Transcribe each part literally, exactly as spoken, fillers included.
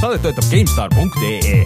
Saadet toetab GameStar punkt ee.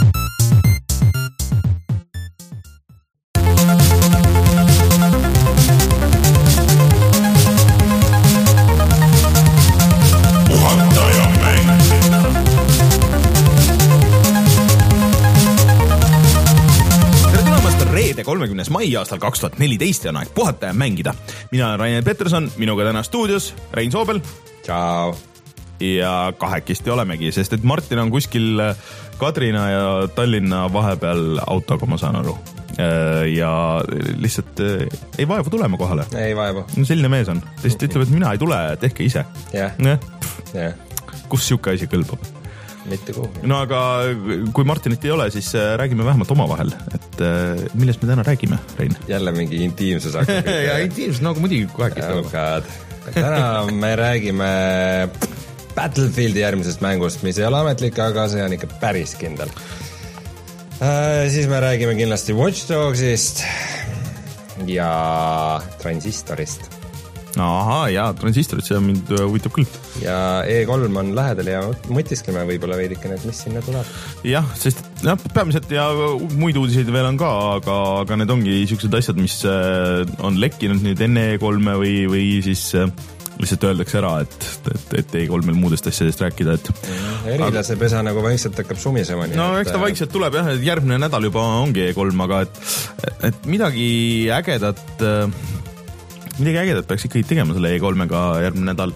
kolmekümnes mai aastal kaks tuhat neliteist on aeg puhata ja mängida. Mina olen Rainer Peterson, minuga täna stuudios Rein Soobel. Ciao. Ja kahekesti olemegi, sest et Martin on kuskil Kadrina ja Tallinna vahepeal autoga, ma saan aru. Ja lihtsalt ei vaevu tulema kohale. Ei vaevu. No selline mees on. Lihtsalt ütleb, et mina ei tule, tehke ise. Jah. Ja. Kus siuke asi kõlbab? Mitte kuhugi. No aga kui Martinit ei ole, siis räägime vähemalt oma vahel, et millest me täna räägime, Rein? Jälle mingi intiimsus hakkab. Ja intiimsus, nagu muidugi kahekesti oh God. Täna me räägime Battlefieldi järgmisest mängust, mis ei ole ametlik, aga see on ikka päris kindel. Äh, siis me räägime kindlasti Watch Dogsist ja Transistorist. Ahaa, jaa, Transistorid, see on mind huvitab küll. Ja E kolm on lähedal ja mõtiskleme võib-olla veidikene, et mis sinna tuleb. Jah, sest jah, peamiselt ja muid uudiseid veel on ka, aga, aga need ongi siuksed asjad, mis on lekkinud nüüd enne E kolme või, või siis lihtsalt öeldakse ära, et, et, et E kolmel muudest asjadest rääkida. Et... Erilase pesa nagu vaikselt hakkab sumisema. No eks ta vaikselt tuleb jah, et järgmine nädal juba ongi E kolm, aga et, et midagi ägedat... Midagi ägedat peaks ikkagi tegema selle E kolmega järgmine nädal.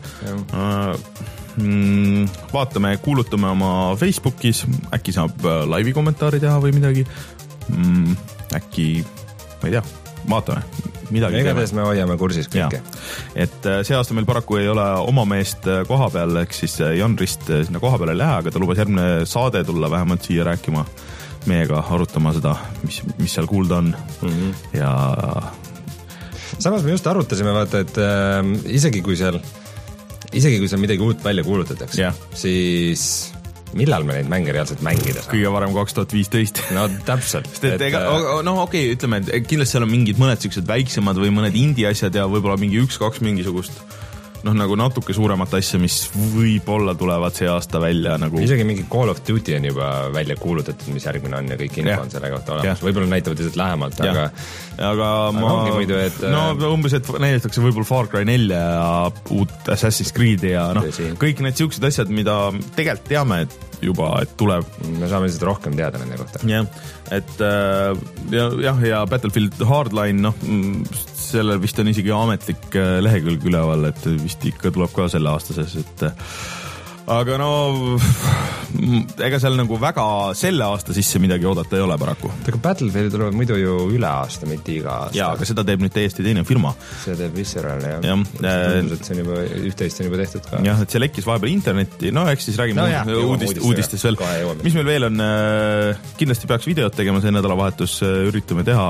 Vaatame, kuulutame oma Facebookis, äkki saab laivi kommentaari teha või midagi. Äkki, ma ei tea, vaatame. Midagi igatahes me hoiame kursis kõike. Et see aasta meil paraku ei ole oma meest koha peal, ehk siis Jan Rist sinna koha peal ei lähe, aga ta lubas järgmine saade tulla vähemalt siia rääkima meiega, arutama seda, mis, mis seal kuulda on. Mm-hmm. Ja... Samas me just arutasime, vaata, et äh, isegi kui seal isegi kui seal midagi uut välja kuulutatakse, yeah. siis millal me neid mänge reaalselt mängida saame? Kõige varem kaks tuhat viisteist. No täpselt. Et, et, ega, no okei, okay, ütleme, et kindlasti seal on mingid mõned siuksed väiksemad või mõned indie asjad ja võib-olla mingi üks-kaks mingisugust noh, nagu natuke suuremat asja, mis võib-olla tulevad see aasta välja nagu... Isegi mingi Call of Duty on juba välja kuulutatud, mis järgmine on ja kõik info yeah. on selle kohta olemas. Yeah. Võib-olla näitavad lihtsalt lähemalt, yeah. aga... Aga ma... Aga muidu, et... No umbes, et näidatakse võib-olla Far Cry nelja ja uut Assassin's Creed'i ja noh, kõik need siuksed asjad, mida tegelikult teame, et juba, et tuleb. Me saame lihtsalt rohkem teada nende kohta. Jah, et ja, jah, ja Battlefield Hardline, noh, sellel vist on isegi ametlik lehekülg üleval, et vist ikka tuleb ka selle aastases, et aga no ega seal nagu väga selle aasta sisse midagi oodata ei ole paraku. Aga Battlefield tuleb muidu ju üle aasta, mitte iga aasta. Jaa, aga seda teeb nüüd täiesti teine firma. See teeb Visceral, jah. Ja, tundus, et see on juba, üht-teist on juba tehtud ka. Jah, et see lekkis vahepeal internetti, no eks siis räägime no, jah, uudist, uudist, uudistes veel. Mis meil veel on, kindlasti peaks videot tegema see nädalavahetus, üritame teha.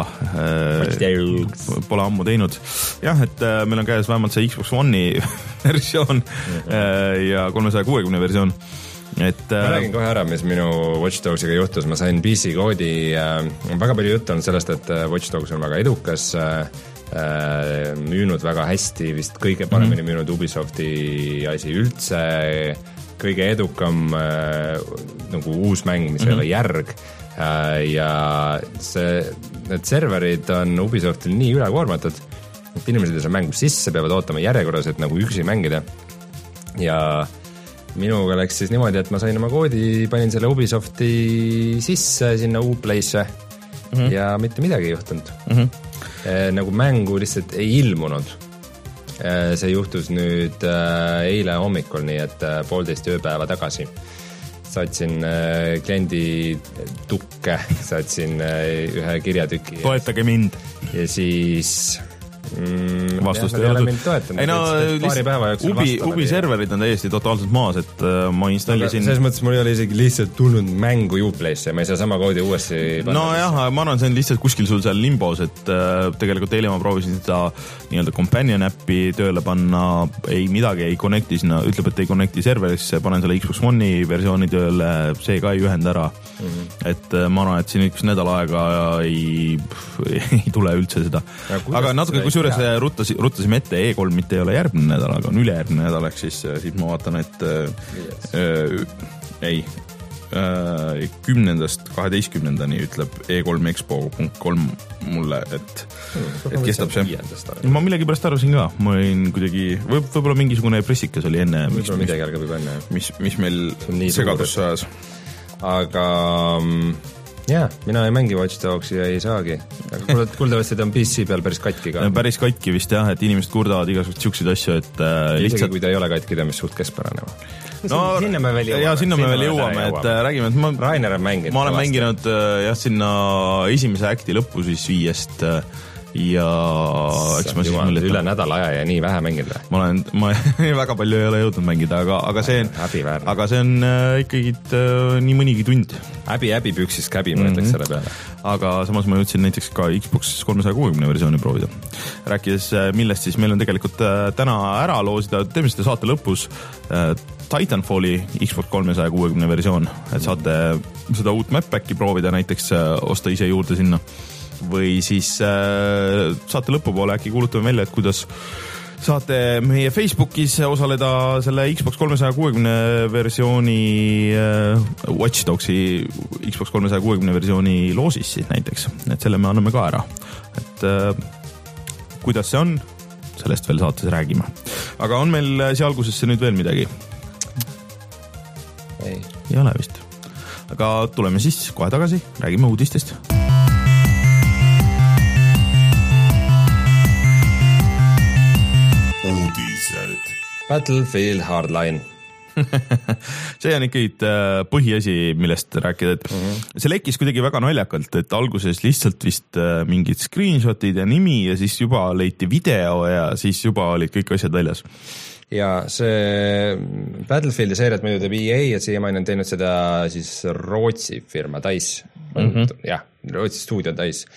Pole ammu teinud. Jah, et meil on käes vähemalt see Xbox One'i versioon ja kolmesaja kuuekümne versioon. Et, ma räägin kohe ära, mis minu Watch Dogsiga juhtus. Ma sain P C koodi, äh, väga palju juttu on sellest, et Watch Dogs on väga edukas, äh, müünud väga hästi, vist kõige paremini mm-hmm. müünud Ubisofti asi üldse, kõige edukam äh, nagu uus mäng, mis mm-hmm. ei ole järg äh, ja see, need serverid on Ubisoftil nii ülekoormatud, et inimesed ei saa mängu sisse, peavad ootama järjekorras, et nagu üksi mängida ja minuga läks siis niimoodi, et ma sain oma koodi, panin selle Ubisofti sisse sinna Uplay'sse mm-hmm. ja mitte midagi ei juhtunud. Mm-hmm. E, nagu mängu lihtsalt ei ilmunud. E, see juhtus nüüd e, eile hommikul, nii et e, poolteist ööpäeva tagasi. Saatsin e, kliendi tukke, saatsin e, ühe kirjatüki. Toetage mind. Ja siis... Mm, vastust ei ole ei no Ubi, Ubi serverid on täiesti totaalselt maas, et uh, ma installisin selles mõttes mul ei ole isegi lihtsalt tulnud mängu Uplay'sse, ma ei saa sama koodi uuesti no jah, ma arvan, see on lihtsalt kuskil sul seal limbos, et uh, tegelikult eile ma proovisin seda nii-öelda companion appi tööle panna, ei midagi ei connecti sinna, ütleb, et ei connecti serverisse, panen selle Xbox One'i versiooni tööle, see ka ei ühenda ära mm-hmm. et uh, ma arvan, et siin üks nädal aega ei, ei tule üldse seda ja, aga natuke kus juures ruttasi, ruttasime ette, E kolm mitte ei ole järgmine nädal, aga on ülejärgmine nädal, ehk siis, siis ma vaatan, et yes. äh, ei, kümnendast kaheteistkümnendani ütleb E kolm Expo punkt kolm mulle, et, hmm, et kestab see. Ma millegipärast arvasin ka, ma olin kuidagi, võib, võib-olla mingisugune pressikas oli enne, mis, mis, mis, mis meil segadusse ajas. Aga jaa, mina ei mängi Watch Dogsi ja ei saagi. Aga kuuldavasti ta on P C peal päris katki ka. Päris katki vist jah, et inimesed kurdavad igasugust siukseid asju, et äh, lihtsalt... Isegi kui ta ei ole katki, ta on mis suht keskpärane. No, sinna me veel jõuame, ja, sinna me veel jõuame, et jõuame. Räägime, et ma, Rainer on mänginud. Ma olen mänginud jah, sinna esimese akti lõppu siis viiest ja eks ma siis mõelda. Üle nädala aja ja nii vähe mänginud. Ma olen, ma väga palju ei ole jõudnud mängida, aga, aga see on, aga see on äh, ikkagi äh, nii mõnigi tund. Häbi, häbi püksis käbi, ma ütleks mm-hmm. selle peale. Aga samas ma jõudsin näiteks ka Xbox kolmesaja kuuekümne versiooni proovida. Rääkides, millest siis meil on tegelikult äh, täna ära loosida, teeme seda saate lõpus äh, Titanfalli Xbox kolmesaja kuuekümne versioon, et saate seda uut map-packi proovida, näiteks äh, osta ise juurde sinna. Või siis äh, saate lõpupoole äkki kuulutame välja, et kuidas saate meie Facebookis osaleda selle Xbox kolmesaja kuuekümne versiooni äh, Watch Dogsi Xbox kolmesaja kuuekümne versiooni loosis siis näiteks, et selle me anname ka ära, et äh, kuidas see on, sellest veel saates räägime. Aga on meil siia algusesse nüüd veel midagi? Ei. Ei ole vist. Aga tuleme siis kohe tagasi, räägime uudistest. Battlefield Hardline. See on ikkagi põhiasi, millest rääkida, et mm-hmm. see lekkis kuidagi väga naljakalt, et alguses lihtsalt vist mingid screenshotid ja nimi ja siis juba leiti video ja siis juba olid kõik asjad väljas. Ja see Battlefieldi seeriat muidu teeb E A ja siiamaani on teinud seda siis Rootsi firma Dice. Mm-hmm. Jah, Rootsi stuudio Dice,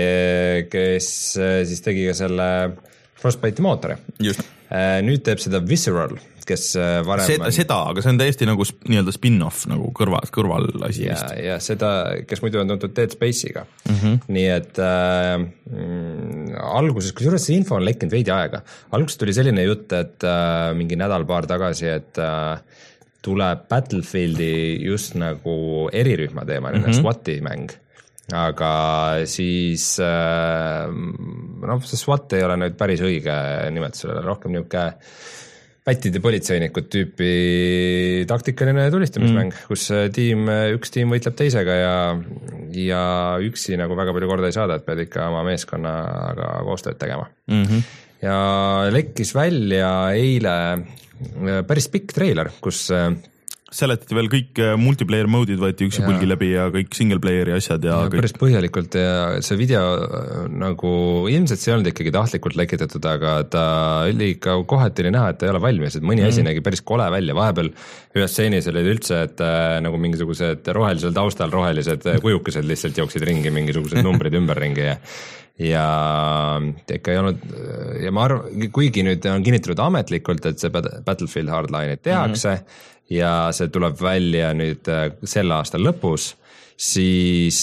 kes siis tegi ka selle Frostbite'i mootori. Just. Nüüd teeb seda Visceral, kes varem... Seda, seda, aga see on täiesti nagu nii-öelda spin-off nagu kõrval, kõrval asi. Ja, ja seda, kes muidu on tuntud Dead Space'iga. Mm-hmm. Nii et äh, mm, alguses, kui juures see info on lekkinud veidi aega, alguses tuli selline jutt, et äh, mingi nädal-paar tagasi, et äh, tuleb Battlefieldi just nagu erirühma teema, mm-hmm. SWAT-i mäng. Aga siis äh, noh, see SWAT ei ole nüüd päris õige nimetusele, rohkem niuke pättide politseinikud tüüpi taktikaline tulistamismäng, mm. kus tiim, üks tiim võitleb teisega ja, ja üksi nagu väga palju korda ei saada, et pead ikka oma meeskonnaga koostööd tegema. Mm-hmm. Ja lekkis välja eile päris pikk treiler, kus seletati veel kõik multiplayer mode'id võeti üksi pulgi läbi ja kõik single player'i asjad ja, ja kõik. Päris põhjalikult ja see video nagu ilmselt see ei olnud ikkagi tahtlikult lekitatud, aga ta oli ikka kohati oli näha, et ta ei ole valmis, et mõni mm. asi nägi päris kole välja, vahepeal ühes stseenis oli üldse, et äh, nagu mingisugused rohelisel taustal rohelised kujukesed lihtsalt jooksid ringi, mingisugused numbrid ümberringi ja ja ikka ei olnud ja ma arvan, kuigi nüüd on kinnitatud ametlikult, et see Battlefield Hardline'i tehakse mm-hmm. ja see tuleb välja nüüd selle aasta lõpus, siis,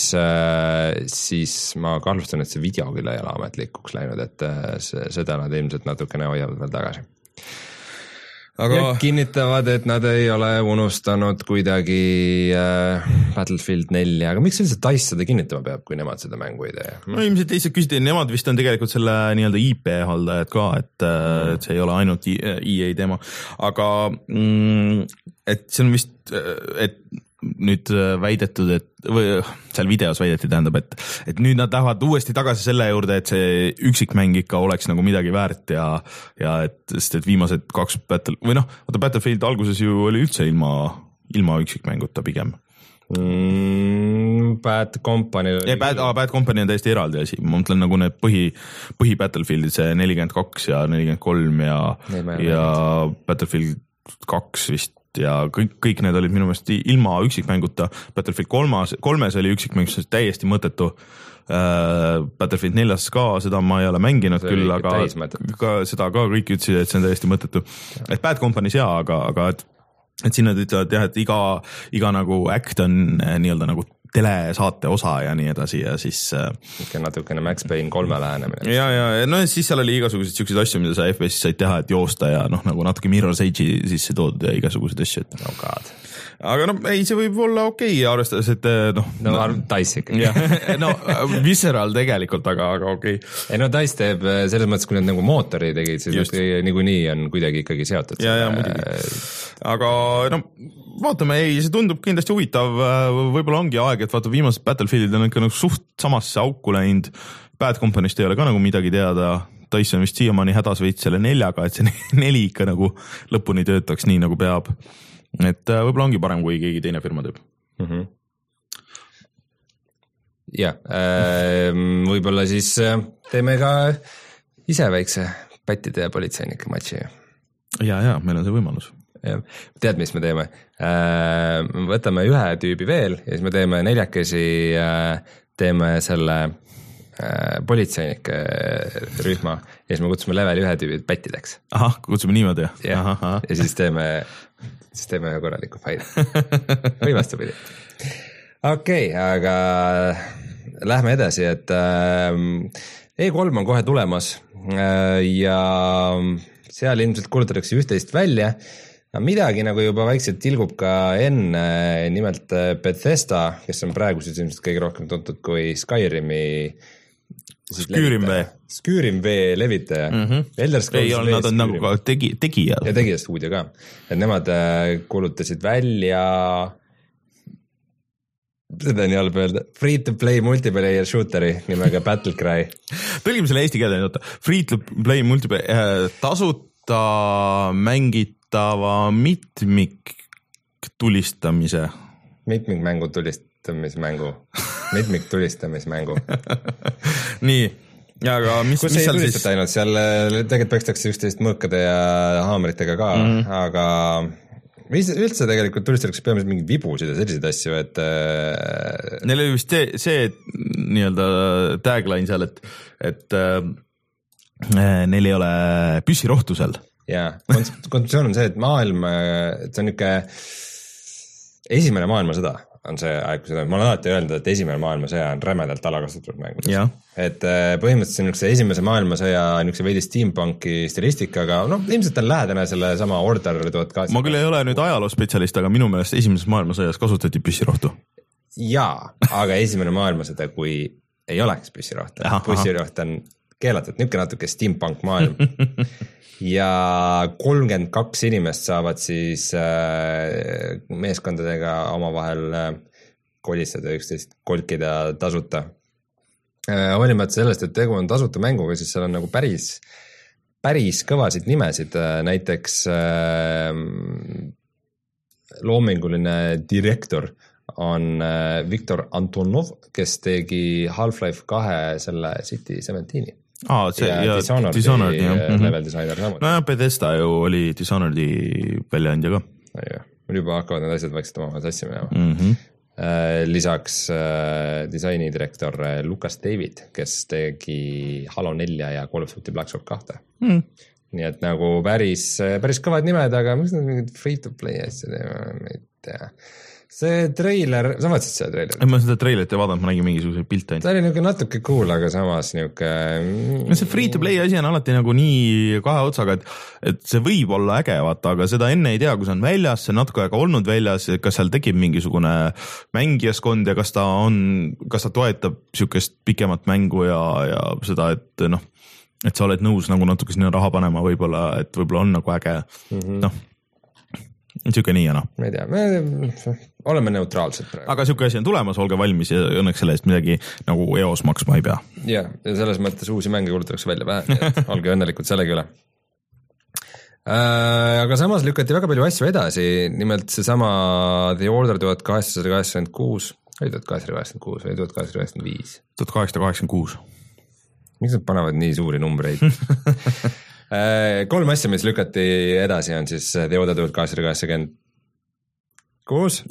siis ma kahtlustan, et see video küll ei ole ametlikuks läinud, et see, seda nad ilmselt natukene hoiavad veel tagasi. Aga... Ja kinnitavad, et nad ei ole unustanud kuidagi äh, Battlefield nelja, aga miks üldse Dice seda kinnitama peab, kui nemad seda mängu ei tee? No ilmselt teised küsiti, nemad vist on tegelikult selle nii-öelda I P haldajad ka, et, mm. et see ei ole ainult E A teema, aga mm, et see on vist, et nüüd väidetud, et või seal videos väideti tähendab, et, et nüüd nad lähevad uuesti tagasi selle juurde, et see üksikmäng ikka oleks nagu midagi väärt ja, ja et, sest et viimased kaks Battle, või noh, vaata Battlefield alguses ju oli üldse ilma, ilma üksikmänguta pigem. Mm, Bad Company ei, Bad, ah, Bad Company on täiesti eraldi asi, ma mõtlen nagu need põhi, põhi Battlefieldid, see nelikümmend kaks ja nelikümmend kolm ja, ja Battlefield kaks vist ja kõik, kõik need olid minu meelest ilma üksikmänguta. Battlefield kolmas, kolmes oli üksikmäng, see täiesti mõttetu. Uh, Battlefield neljas ka, seda ma ei ole mänginud see küll, aga ka, seda ka kõik ütlesid, et see on täiesti mõttetu. Et Bad Company's jaa, aga, aga et, et sinna ütlevad jah, et iga, iga nagu act on nii-öelda nagu telesaate osa ja nii edasi ja siis ikka natukene Max Payne kolme lähenemine. Ja, ja, no siis seal oli igasuguseid selliseid asju, mida sa F P S-is said teha, et joosta ja noh, nagu natuke Mirror's Edge'i sisse toodud ja igasuguseid asju. Oh God. aga no ei, see võib olla okei okay, arvestades, et noh. no, no Dice ikka. no Visceral tegelikult, aga, aga okei okay.. ei no Dice teeb selles mõttes, kui nad nagu mootori tegid, siis nad niikuinii on kuidagi ikkagi seotud. ja, ja muidugi. aga no vaatame, ei, see tundub kindlasti huvitav, võib-olla ongi aeg, et vaata viimased Battlefieldid on ikka nagu suht samasse auku läinud, Bad Company'st ei ole ka nagu midagi teada, Dice on vist siiamaani hädas veits selle neljaga, et see neli ikka nagu lõpuni töötaks nii nagu peab. Et võib-olla ongi parem, kui keegi teine firma teeb. Mm -hmm. ja, võib-olla siis teeme ka ise väikse pättide ja politseinike matši. ja, ja, meil on see võimalus. Ja, tead, mis me teeme? Võtame ühe tüübi veel ja siis me teeme neljakesi, teeme selle politseinike rühma ja siis me kutsume level ühe tüübid pättideks. Ahah, kutsume niimoodi. Ja, aha. ja siis teeme, siis teeme ühe korraliku faili. või vastupidi. okei okay,, aga lähme edasi, et E kolm on kohe tulemas ja seal ilmselt kuulutatakse üht-teist välja. Midagi nagu juba vaikselt tilgub ka enne, nimelt Bethesda, kes on praegu siis ilmselt kõige rohkem tuntud kui Skyrimi Skyrim V. Skyrim V levitaja. Mm -hmm. Elder Scrolls ei ole, nad on nagu ka tegi, tegijad. ja tegijad stuudio ka. Et nemad kuulutasid välja, seda on halb öelda, free to play multiplayer shooteri nimega Battlecry. Tõlgime selle eesti keelde, free to play multiplayer, tasuta mängitava mitmik tulistamise. Mitmik mängu tulistamismängu. mitmik tulistamismängu. nii, aga mis, kus mis ei seal tulistata siis? ainult, seal tegelikult pekstakse üksteist mõõkade ja haamritega ka, mm -hmm. aga mis üldse tegelikult tulistatakse peamiselt mingeid vibusid ja selliseid asju, et neil oli vist see, see nii-öelda tagline seal, et, et äh, neil ei ole püssirohtu seal. jaa, kontseptsioon on see, et maailm, et see on niisugune esimene maailmasõda on see aeg, kui seda, ma olen alati öelnud, et esimene maailmasõja on rämedalt alakasutatud mängudes. Et põhimõtteliselt on niisuguse esimese maailmasõja niisuguse veidi steampunki stilistikaga, no ilmselt on lähedane selle sama Order tuhat kaheksasada. ma küll ei ole nüüd ajaloospetsialist, aga minu meelest esimeses maailmasõjas kasutati püssirohtu. Jaa, aga esimene maailmasõda, kui ei oleks püssirohtu. Püssiroht on keelatud, niisugune natuke steampunk maailm. ja kolmkümmend kaks inimest saavad siis äh, meeskondadega omavahel äh, kolistada üksteist, kolkida tasuta. Äh, hoolimata sellest, et tegu on tasuta mänguga, siis seal on nagu päris, päris kõvasid nimesid, äh, näiteks äh, loominguline direktor on äh, Viktor Antonov, kes tegi Half-Life kahe selle City seventeeni. Aa, see, ja, ja Dishonored, Dishonored ja level designer samuti. No Bethesda ju oli Dishonoredi väljaandja ka. Mul juba hakkavad need asjad vaikselt omavahel sassi minema. Mm -hmm. Lisaks disainidirektor Lucas David, kes tegi Halo nelja ja Call of Duty Black Ops kaks. Mm. Nii et nagu päris, päris kõvad nimed, aga mis nad mingid free to play asja teema, ma ei tea. See treiler, sa vaatasid seda treilerit? Ma seda treilerit ei vaadanud, ma nägin mingisuguseid pilte ainult. Ta oli niisugune natuke cool, aga samas niisugune... See free to play asi on alati nagu nii kahe otsaga, et, et see võib olla äge, vaata, aga seda enne ei tea, kui see on väljas, see on natuke aega olnud väljas, kas seal tekib mingisugune mängijaskond ja kas ta on, kas ta toetab niisugust pikemat mängu ja, ja seda, et noh, et sa oled nõus nagu natuke sinna raha panema võib-olla, et võib-olla on nagu äge, mm -hmm. noh. Niisugune nii ja noh. Ma ei tea, me oleme neutraalsed praegu. Aga niisugune asi on tulemas, olge valmis ja õnneks selle eest midagi nagu E O S maksma ei pea. Ja, ja selles mõttes uusi mänge kuulutatakse välja vähe, olge õnnelikud sellegi üle. Äh, aga samas lükati väga palju asju edasi, nimelt see sama The Order tuhat kaheksasada kaheksakümmend kuus, või tuhat kaheksasada kaheksakümmend kuus või tuhat kaheksasada kaheksakümmend viis. tuhat kaheksasada kaheksakümmend kuus. Miks nad panevad nii suuri numbreid? Kolm asja, mis lükati edasi, on siis The Order tuhat kaheksasada kaheksakümmend kuus,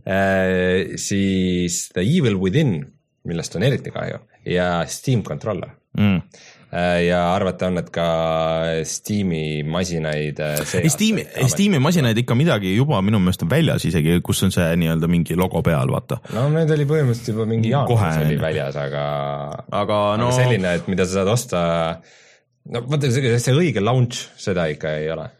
siis The Evil Within, millest on eriti kahju, ja Steam Controller. Mm. Ja arvata on, et ka Steam'i masinaid ei, Steam'i, Steam'i masinaid ikka midagi juba minu meelest on väljas isegi, kus on see nii-öelda mingi logo peal, vaata. No need oli põhimõtteliselt juba mingi jaanuaris oli väljas, aga, aga, no... aga selline, et mida sa saad osta, no vaata, see, see õige launch, seda ikka ei ole.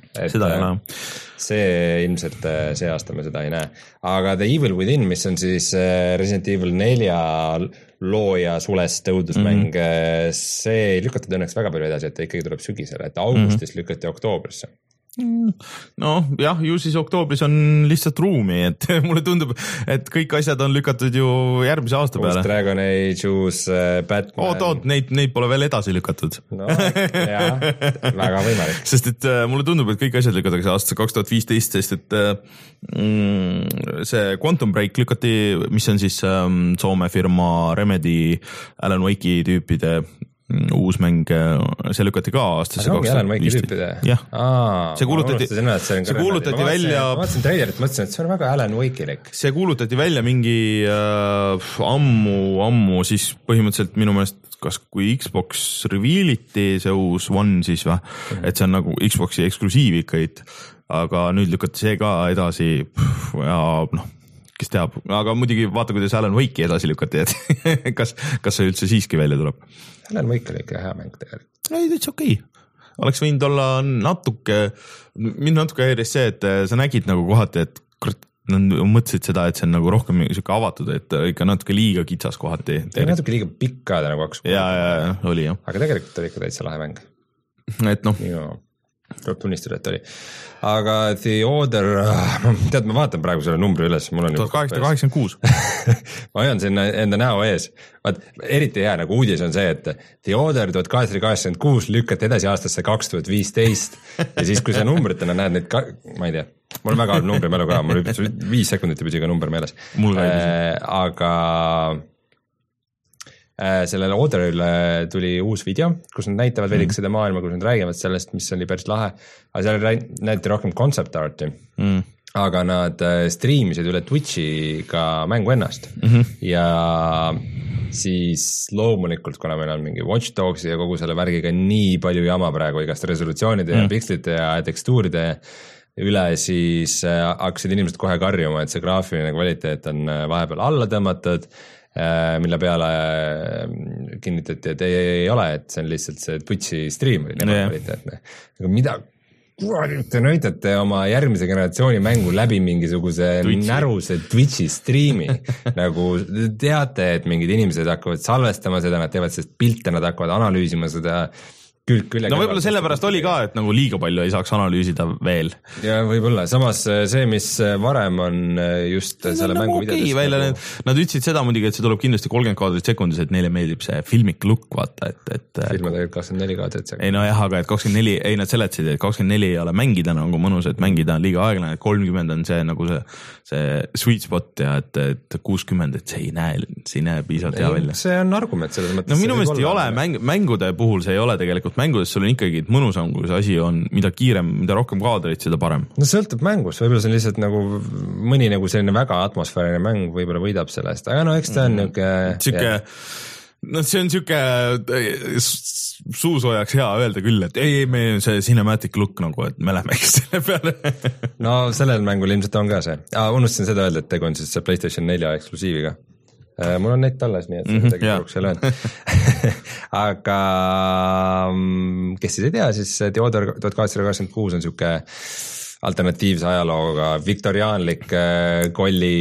seda ei ole. See ilmselt see aasta me seda ei näe. Aga The Evil Within, mis on siis Resident Evil nelja looja sulest tõudusmäng, mm-hmm. see ei lükatud õnneks väga palju edasi, et ta ikkagi tuleb sügisele, et augustis mm-hmm. lükati oktoobrisse. No jah, ju siis oktoobris on lihtsalt ruumi, et mulle tundub, et kõik asjad on lükatud ju järgmise aasta peale. Uus Dragon Age, uus Batman. Oot, oot, neid, neid pole veel edasi lükatud. No jah, väga võimalik. Sest et uh, mulle tundub, et kõik asjad lükatakse aastasse kaks tuhat viisteist, sest et mm, see Quantum Break lükati, mis on siis um, Soome firma Remedy, Alan Wake'i tüüpide uus mäng, see lükati ka aastasse kaks tuhat viisteist. Jah, see kuulutati, see kuulutati välja. Ma vaatasin treilerit, mõtlesin, et see on väga Alan Wake'ilik. See kuulutati välja mingi äh, ammu, ammu, siis põhimõtteliselt minu meelest, kas kui Xbox revealiti see uus One siis või, et see on nagu Xboxi eksklusiiv ikka, aga nüüd lükati see ka edasi ja noh, kes teab, aga muidugi vaata, kuidas Alan Wake'i edasi lükati, et kas, kas see üldse siiski välja tuleb. Alan Wake oli ikka hea mäng tegelikult. Ei, täitsa okei. Oleks võinud olla natuke, mind natuke häiris see, et sa nägid nagu kohati, et nad mõtlesid seda, et see on nagu rohkem siuke avatud, et ikka natuke liiga kitsas kohati. See on natuke liiga pikka nagu kaks. Ja, ja, ja, oli jah. Aga tegelikult oli ikka täitsa lahe mäng. Et noh. Minu tuleb tunnistada, et oli. Aga The Order, tead, ma vaatan praegu selle numbri üles. tuhat kaheksasada kaheksakümmend kuus ma hoian sinna enda näo ees. Vaat, eriti hea nagu uudis on see, et The Order tuhat kaheksasada kaheksakümmend kuus lükati edasi aastasse kaks tuhat viisteist ja siis, kui sa numbritena näed neid, ka, ma ei tea, mul on väga halb numbri mälu ka, mul viis sekundit ei püsi ka number meeles. Äh, aga sellele Orderile tuli uus video, kus nad näitavad veelike seda maailma, kus nad räägivad sellest, mis oli päris lahe, aga seal näidati rohkem concept arti, mm. aga nad streamisid üle Twitchi ka mängu ennast mm-hmm. ja siis loomulikult, kuna meil on mingi Watch Dogsi ja kogu selle värgiga nii palju jama praegu igast resolutsioonide mm. ja pikslite ja tekstuuride üle, siis hakkasid inimesed kohe karjuma, et see graafiline kvaliteet on vahepeal alla tõmmatud, mille peale kinnitati, et ei, ei, ei ole, et see on lihtsalt see Twitchi stream oli kvaliteetne. Aga mida te näitate oma järgmise generatsiooni mängu läbi mingisuguse Twitchi. Näruse Twitchi streami, nagu teate, et mingid inimesed hakkavad salvestama seda, nad teevad sellest pilte, nad hakkavad analüüsima seda külg külje. No võib-olla sellepärast oli ka, et nagu liiga palju ei saaks analüüsida veel. Ja võib-olla, samas see, mis varem on just no, selle mängu okay, videodes. Välja, nagu... Nad ütlesid seda muidugi, et see tuleb kindlasti kolmkümmend kaadrit sekundis, et neile meeldib see filmik look, vaata, et... et film on tegelikult kakskümmend neli kaadrit sekundis. Ei no jah, aga et kakskümmend neli, ei nad seletasid, et kakskümmend neli ei ole mängida nagu mõnus, et mängida on liiga aeglane, et kolmkümmend on see nagu see, see sweet spot ja et, et kuuskümmend, et see ei näe, see ei näe piisavalt hea välja. See on argument selles mõttes. No minu meelest ei ole, mäng, mängude puhul see ei ole tegelikult mängudes sul on ikkagi mõnusam, kui see asi on, mida kiirem, mida rohkem kaadreid, seda parem. No sõltub mängust, võib-olla see on lihtsalt nagu mõni nagu selline väga atmosfääriline mäng võib-olla võidab sellest, aga no eks ta on niuke... Siuke, no see on siuke suusoojaks hea öelda küll, et ei, me see cinematic look nagu, et me lähme selle peale. No sellel mängul ilmselt on ka see. Ah, unustasin seda öelda, et tegu on siis see PlayStation nelja eksklusiiviga. Mul on net alles, nii et mm-hmm, tegi kuruks seal öelda. Aga kes siis ei tea, siis The Order tuhat kaheksasada kaheksakümmend kuus on siuke alternatiivse ajalooga viktoriaanlik kolli,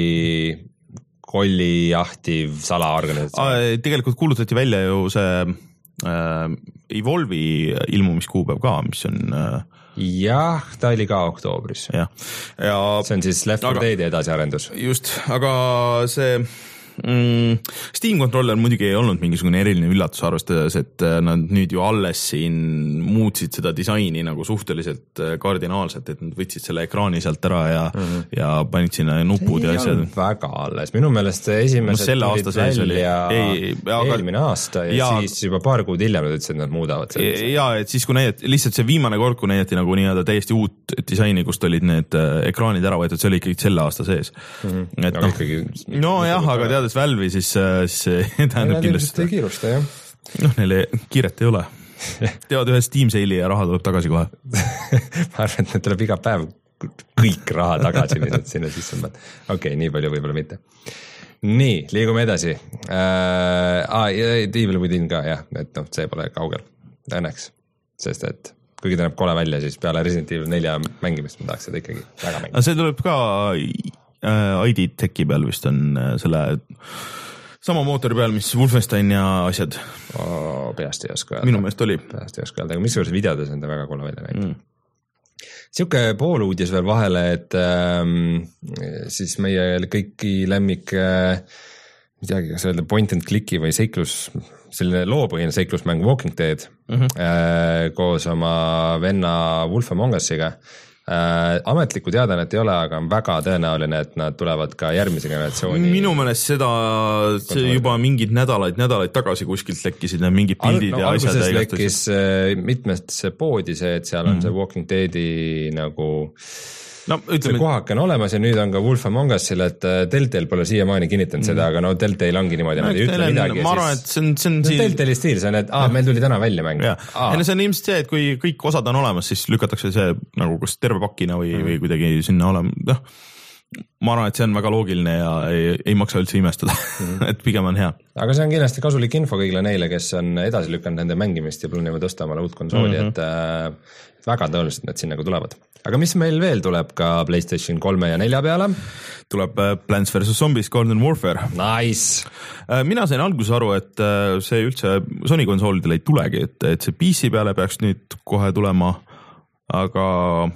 kolli jahtiv salaorganisatsioon. Tegelikult kuulutati välja ju see äh, Evolve'i ilmumiskuupäev ka, mis on... Äh, jah, ta oli ka oktoobris. Ja. Ja, see on siis Left four Deadi edasiarendus. Just, aga see... Mm, Steam Controller muidugi ei olnud mingisugune eriline üllatus, arvestades, et nad nüüd ju alles siin muutsid seda disaini nagu suhteliselt kardinaalselt, et nad võtsid selle ekraani sealt ära ja, mm-hmm. ja panid sinna nupud see ja asjad. Väga alles, minu meelest esimesed no, tulid välja ei, aga... eelmine aasta ja, ja siis juba paar kuud hiljem nad ütlesid, et nad muudavad selle. Ja, et siis kui näidati, lihtsalt see viimane kord, kui näidati nagu nii-öelda täiesti uut disaini, kust olid need ekraanid ära võetud, see oli ikkagi selle aasta sees. Mm-hmm. Et, no, ikkagi... no jah, aga tead Valve'i, siis, siis tähendab kindlasti. Ei kiirusta, jah. noh, neile kiiret ei ole. Teevad ühe Steam sale'i ja raha tuleb tagasi kohe. ma arvan, et need tuleb iga päev kõik raha tagasi, mis nad sinna sisse on. Okei, okay, nii palju võib-olla mitte. Nii, liigume edasi. Uh, ah, Evil Within ka, jah, et noh, see pole kaugel. Õnneks, sest et kuigi ta näeb kole välja, siis peale Resident Evil nelja mängimist ma tahaks seda ikkagi väga mängida. See tuleb ka äh, I D Techi peal vist on äh, selle sama mootori peal, mis Wolfenstein ja asjad oh,. Peast ei oska öelda. Minu meelest oli. Peast ei oska öelda, aga mis juures videodes on ta väga kole välja näinud mm.. Siuke pooluudis veel vahele, et ähm, siis meie kõiki lemmik äh, midagi, kas öelda point and click'i või seiklus, selline loopõhine seiklusmäng Walking Dead mm-hmm. äh, koos oma venna Wolf Among Usiga. Äh, ametlikku teadanet ei ole, aga on väga tõenäoline, et nad tulevad ka järgmise generatsiooni. Minu meelest seda see juba mingid nädalaid, nädalaid tagasi kuskilt lekkisid need mingid pildid Al, no, ja asjad. Alguses lekkis mitmesse poodi see, et seal on mm-hmm. see Walking Deadi nagu no, ütleme, see kohake on olemas ja nüüd on ka Wolf Among Usil, et Telltale pole siiamaani kinnitanud mm. seda, aga no Telltale ongi niimoodi, nad ei ütle midagi. Ma arvan, et see on, see on no, Telltale'i stiil, see on, et aa, meil tuli täna välja mäng. Ah. Ja see on ilmselt see, et kui kõik osad on olemas, siis lükatakse see nagu kas terve pakina või, mm. või kuidagi sinna olema. No, ma arvan, et see on väga loogiline ja ei, ei maksa üldse imestada, mm. et pigem on hea. Aga see on kindlasti kasulik info kõigile neile, kes on edasi lükanud nende mängimist ja plaanivad osta omale uut konsooli, mm-hmm. et, et väga tõenäoliselt need sinna ka tulevad. Aga mis meil veel tuleb ka PlayStation kolme ja nelja peale? Tuleb Plants versus. Zombies Garden Warfare. Nice! Mina sain alguses aru, et see üldse Sony konsoolidel ei tulegi, et, et see P C peale peaks nüüd kohe tulema, aga,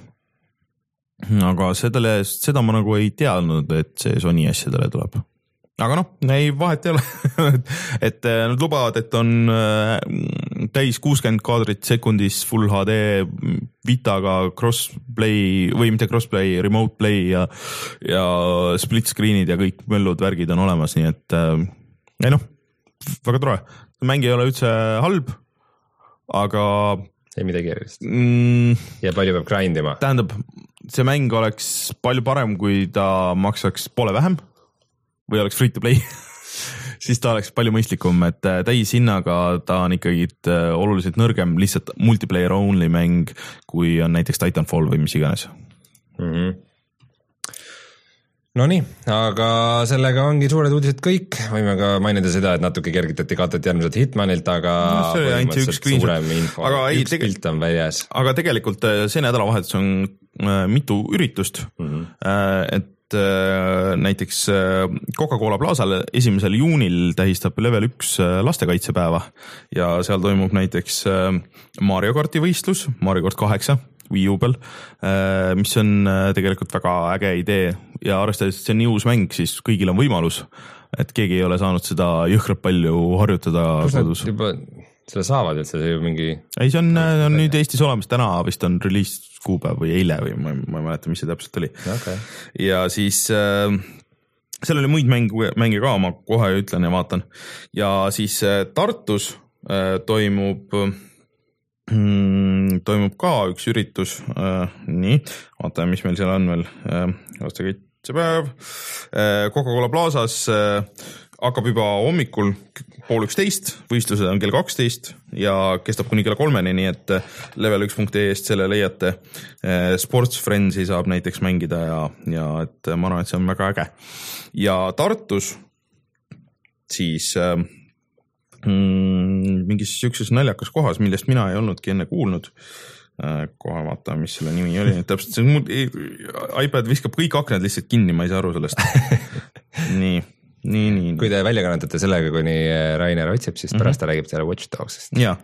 aga sedele, seda ma nagu ei teadnud, et see Sony asjadele tuleb. Aga noh, ei vahet ei ole, et nad lubavad, et on täis kuuskümmend kaadrit sekundis Full H D Vitaga crossplay või mitte crossplay, remote play ja, ja split screen'id ja kõik möllud värgid on olemas, nii et ei noh, väga tore. Mäng ei ole üldse halb, aga ei midagi erilist mm, ja palju peab grindima. Tähendab, see mäng oleks palju parem, kui ta maksaks poole vähem või oleks free to play, siis ta oleks palju mõistlikum, et täishinnaga ta on ikkagi oluliselt nõrgem, lihtsalt multiplayer only mäng, kui on näiteks Titanfall või mis iganes. Mm-hmm. No nii, aga sellega ongi suured uudised kõik, võime ka mainida seda, et natuke kergitati katet järgmiselt Hitmanilt, aga no, see oli ainult üks suurem info, aga ei, üks tege... pilt on väljas. Aga tegelikult see nädalavahetus on mitu üritust, mm-hmm. et näiteks Coca-Cola Plaazal esimesel juunil tähistab level üks lastekaitsepäeva ja seal toimub näiteks Mario Karti võistlus, Mario Kart kaheksa Wii U peal, mis on tegelikult väga äge idee ja arvestades, et see on nii uus mäng, siis kõigil on võimalus, et keegi ei ole saanud seda jõhkralt palju harjutada kodus. Juba selle saavad, et see ju mingi... Ei, see on, on nüüd Eestis olemas, täna vist on release kuupäev või eile või ma, ma ei mäleta, mis see täpselt oli. Okay. Ja siis äh, seal oli muid mänge, mänge ka, ma kohe ütlen ja vaatan. Ja siis äh, Tartus äh, toimub, mm, toimub ka üks üritus. Äh, nii, vaatame, mis meil seal on veel. Äh, aastakaitsepäev. Äh, Coca-Cola Plaazas äh, hakkab juba hommikul pool üksteist, võistlused on kell kaksteist ja kestab kuni kella kolmeni, nii et level üks punkt ee eest selle leiate. Sports Friendsi saab näiteks mängida ja, ja et ma arvan, et see on väga äge. Ja Tartus siis mm, mingis sükses naljakas kohas, millest mina ei olnudki enne kuulnud. Kohe vaata, mis selle nimi oli. Täpselt, see iPad viskab kõik aknad lihtsalt kinni, ma ei saa aru sellest. Nii. Nii, nii, nii. Kui te välja kannatate sellega, kuni Rainer otsib, siis pärast ta räägib teile Watch Dogsist. Jaa.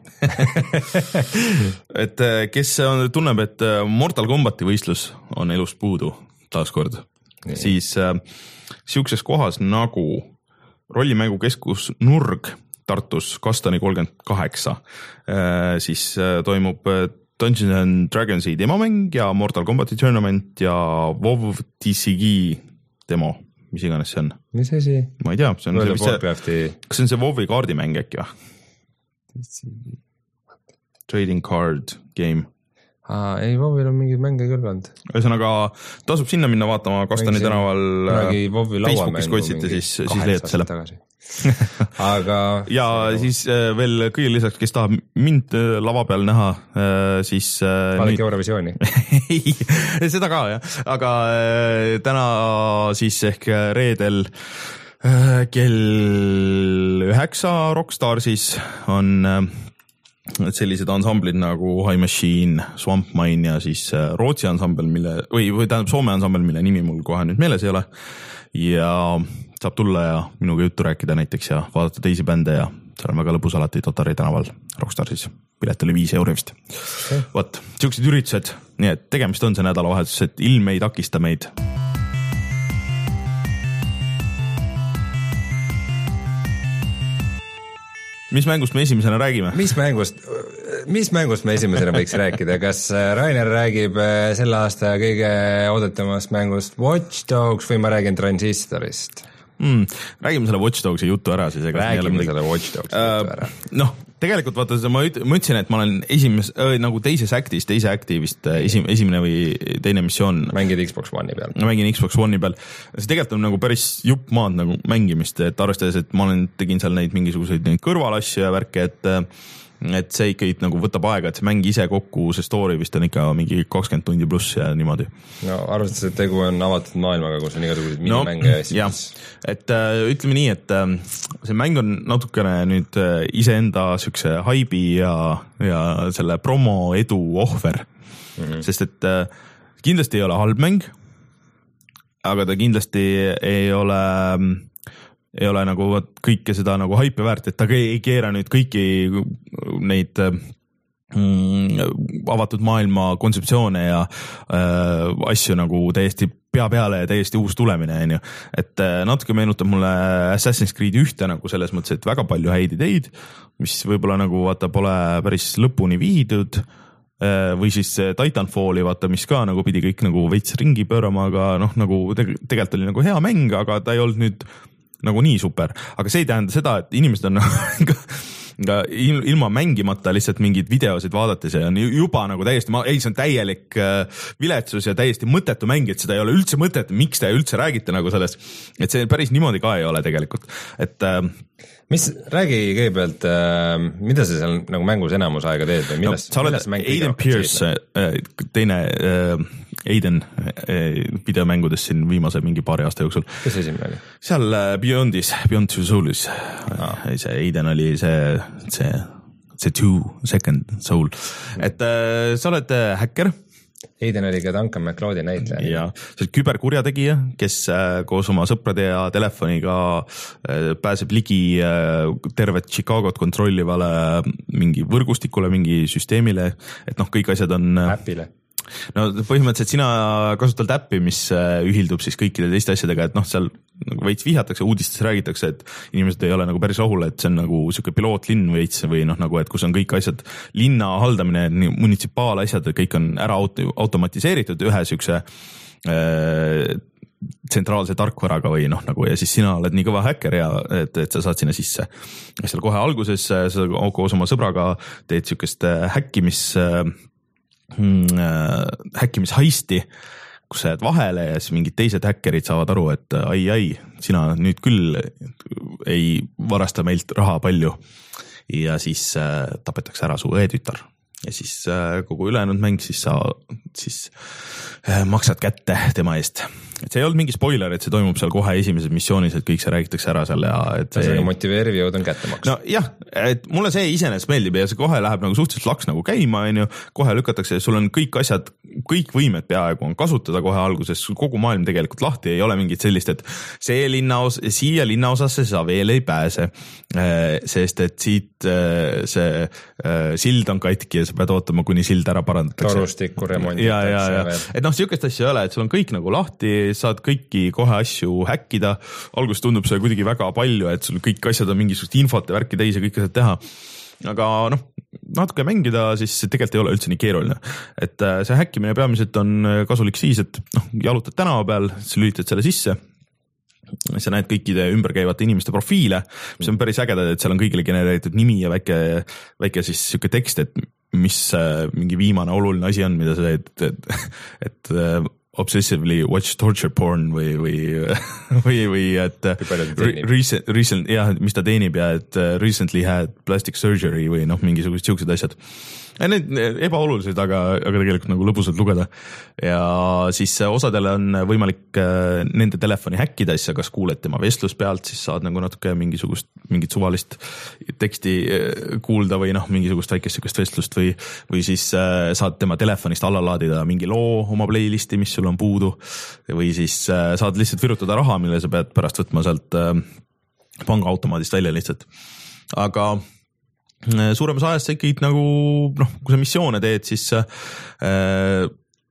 et kes on, tunneb, et Mortal Kombati võistlus on elust puudu taaskord, nii. Siis äh, siukses kohas nagu rollimängukeskus Nurg Tartus Kastani kolmkümmend kaheksa äh, siis äh, toimub Dungeons and Dragonsi demomäng ja Mortal Kombati tournament ja WoW T C G demo. Mis iganes see on? Mis asi? Ma ei tea, see on see, mis Warcrafti... see, kas see on see WoW-i kaardimäng äkki või? Trading card game. Aa, ei, WoW-il on mingid mänge küll olnud. Ühesõnaga, tasub sinna minna vaatama Kastani tänaval Facebookis kotsite, siis, siis leiad selle. Aga ja siis veel kõige lisaks, kes tahab mind lava peal näha, siis vaadake nüüd... Eurovisiooni. Ei, seda ka jah, aga täna siis ehk reedel kell üheksa Rockstar siis on sellised ansamblid nagu High Machine, Swamp Mine ja siis Rootsi ansambel, mille, või, või tähendab Soome ansambel, mille nimi mul kohe nüüd meeles ei ole. Ja saab tulla ja minuga juttu rääkida näiteks ja vaadata teisi bände ja seal on väga lõbus alati Totari tänaval Rockstarsis. Pilet oli viis euri vist. Okay. Vot, siuksed üritused, nii et tegemist on see nädalavahetus, et ilm ei takista meid. Mis mängust me esimesena räägime? Mis mängust, mis mängust me esimesena võiks rääkida? Kas Rainer räägib selle aasta kõige oodatamast mängust Watch Dogs või ma räägin Transistorist? Mm, räägime selle Watch Dogsi juttu ära siis. Räägime selle Watch Dogsi uh, juttu ära. Noh, tegelikult vaata, ma ütlesin, et ma olen esimes, äh, nagu teises actis, teise acti vist esim, esimene või teine missioon. Mängid Xbox One'i peal. Ma mängin Xbox One'i peal. See tegelikult on nagu päris jupp maad nagu mängimist, et arvestades, et ma olen, tegin seal neid mingisuguseid neid kõrvalasju ja värke, et et see ikkagi nagu võtab aega, et see mäng ise kokku, see story vist on ikka mingi kakskümmend tundi pluss ja niimoodi. No arvestades, et tegu on avatud maailmaga, kus on igasuguseid no, minimänge ja siis... et äh, ütleme nii, et äh, see mäng on natukene nüüd äh, iseenda sükse haibi ja, ja selle promo edu ohver, mm-hmm. sest et äh, kindlasti ei ole halb mäng, aga ta kindlasti ei ole... ei ole nagu kõike seda nagu haipi väärt, et ta ei keera nüüd kõiki neid mm, avatud maailma kontseptsioone ja äh, asju nagu täiesti pea peale ja täiesti uus tulemine, on ju. Et äh, natuke meenutab mulle Assassin's Creed ühte nagu selles mõttes, et väga palju häid ideid, mis võib-olla nagu vaata pole päris lõpuni viidud äh, või siis Titanfalli vaata, mis ka nagu pidi kõik nagu veits ringi pöörama, aga noh, nagu tegelikult oli nagu hea mäng, aga ta ei olnud nüüd nagu nii super, aga see ei tähenda seda, et inimesed on ka ilma mängimata lihtsalt mingid videosid vaadates ja on juba nagu täiesti, ei, see on täielik viletsus ja täiesti mõttetu mäng, et seda ei ole üldse mõtet, miks te üldse räägite nagu sellest, et see päris niimoodi ka ei ole tegelikult, et mis, räägi kõigepealt, mida sa seal nagu mängus enamus aega teed või milles, no, sa oled Aiden Pierce, teine Aiden videomängudes siin viimase mingi paari aasta jooksul. Kes esimene oli? Seal Beyondis, Beyond Two Soulis, no. see Aiden oli see, see, see Two Second Soul, et äh, sa oled häkker. Aiden oli ka Duncan MacLeodi näitleja. Ja, see on küberkurjategija, kes äh, koos oma sõprade ja telefoniga äh, pääseb ligi äh, tervet Chicagot kontrollivale mingi võrgustikule, mingi süsteemile, et noh, kõik asjad on... Äpile. No põhimõtteliselt sina kasutad äppi, mis ühildub siis kõikide teiste asjadega, et noh, seal nagu veits vihjatakse, uudistes räägitakse, et inimesed ei ole nagu päris rahul, et see on nagu siuke pilootlinn veits või noh, nagu, et kus on kõik asjad, linna haldamine, munitsipaalasjad, kõik on ära auto, automatiseeritud ühe siukse äh, tsentraalse tarkvaraga või noh, nagu ja siis sina oled nii kõva häkker ja et, et sa saad sinna sisse. Ja seal kohe alguses sa koos oma sõbraga teed siukest häkkimis häkkimishaisti, kus sa jääd vahele ja siis mingid teised häkkerid saavad aru, et ai, ai, sina nüüd küll ei varasta meilt raha palju ja siis äh, tapetakse ära su õetütar ja siis äh, kogu ülejäänud mäng siis sa siis äh, maksad kätte tema eest. Et see ei olnud mingi spoiler, et see toimub seal kohe esimeses missioonis, et kõik see räägitakse ära seal ja et see... See motiveeriv jõud on kätte maksa. No jah, et mulle see iseenesest meeldib ja see kohe läheb nagu suhteliselt laks nagu käima, on ju, kohe lükatakse, sul on kõik asjad, kõik võimed peaaegu on kasutada kohe alguses, kogu maailm tegelikult lahti, ei ole mingit sellist, et see linnaos, siia linnaosasse sa veel ei pääse, sest et siit see sild on katki ja sa pead ootama, kuni sild ära parandatakse. Torustikku remonditakse. Ja, ja, ja. Et noh, siukest asja ei ole, et sul on kõik nagu lahti, saad kõiki kohe asju häkkida. Alguses tundub see kuidagi väga palju, et sul kõik asjad on mingisugust infot ja värki täis ja kõik asjad teha. Aga noh, natuke mängida, siis tegelikult ei ole üldse nii keeruline. Et see häkkimine peamiselt on kasulik siis, et noh, jalutad tänava peal, sa lülitad selle sisse. Sa näed kõikide ümberkäivate inimeste profiile, mis on päris ägedad, et seal on kõigile genereeritud nimi ja väike, väike siis siuke tekst, et mis mingi viimane oluline asi on, mida sa teed, et, et, et obsessively watch torture porn või, või, või, või et recent, recent, jah, mis ta teenib ja et recently had plastic surgery või noh, mingisugused siuksed asjad. Need ebaolulised, aga, aga tegelikult nagu lõbusalt lugeda ja siis osadele on võimalik nende telefoni häkkida, siis sa kas kuuled tema vestlus pealt, siis saad nagu natuke mingisugust, mingit suvalist teksti kuulda või noh, mingisugust väikest sükest vestlust või, või siis saad tema telefonist alla laadida mingi loo oma playlisti, mis sul on puudu või siis saad lihtsalt virutada raha, mille sa pead pärast võtma sealt pangaautomaadist välja lihtsalt, aga suuremas ajast sa ikkagi nagu, noh, kui sa missioone teed, siis äh,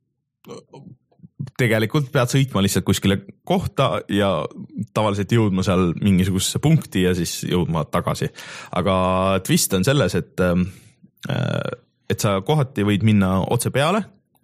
tegelikult pead sõitma lihtsalt kuskile kohta ja tavaliselt jõudma seal mingisugusesse punkti ja siis jõudma tagasi. Aga twist on selles, et, äh, et sa kohati võid minna otse peale,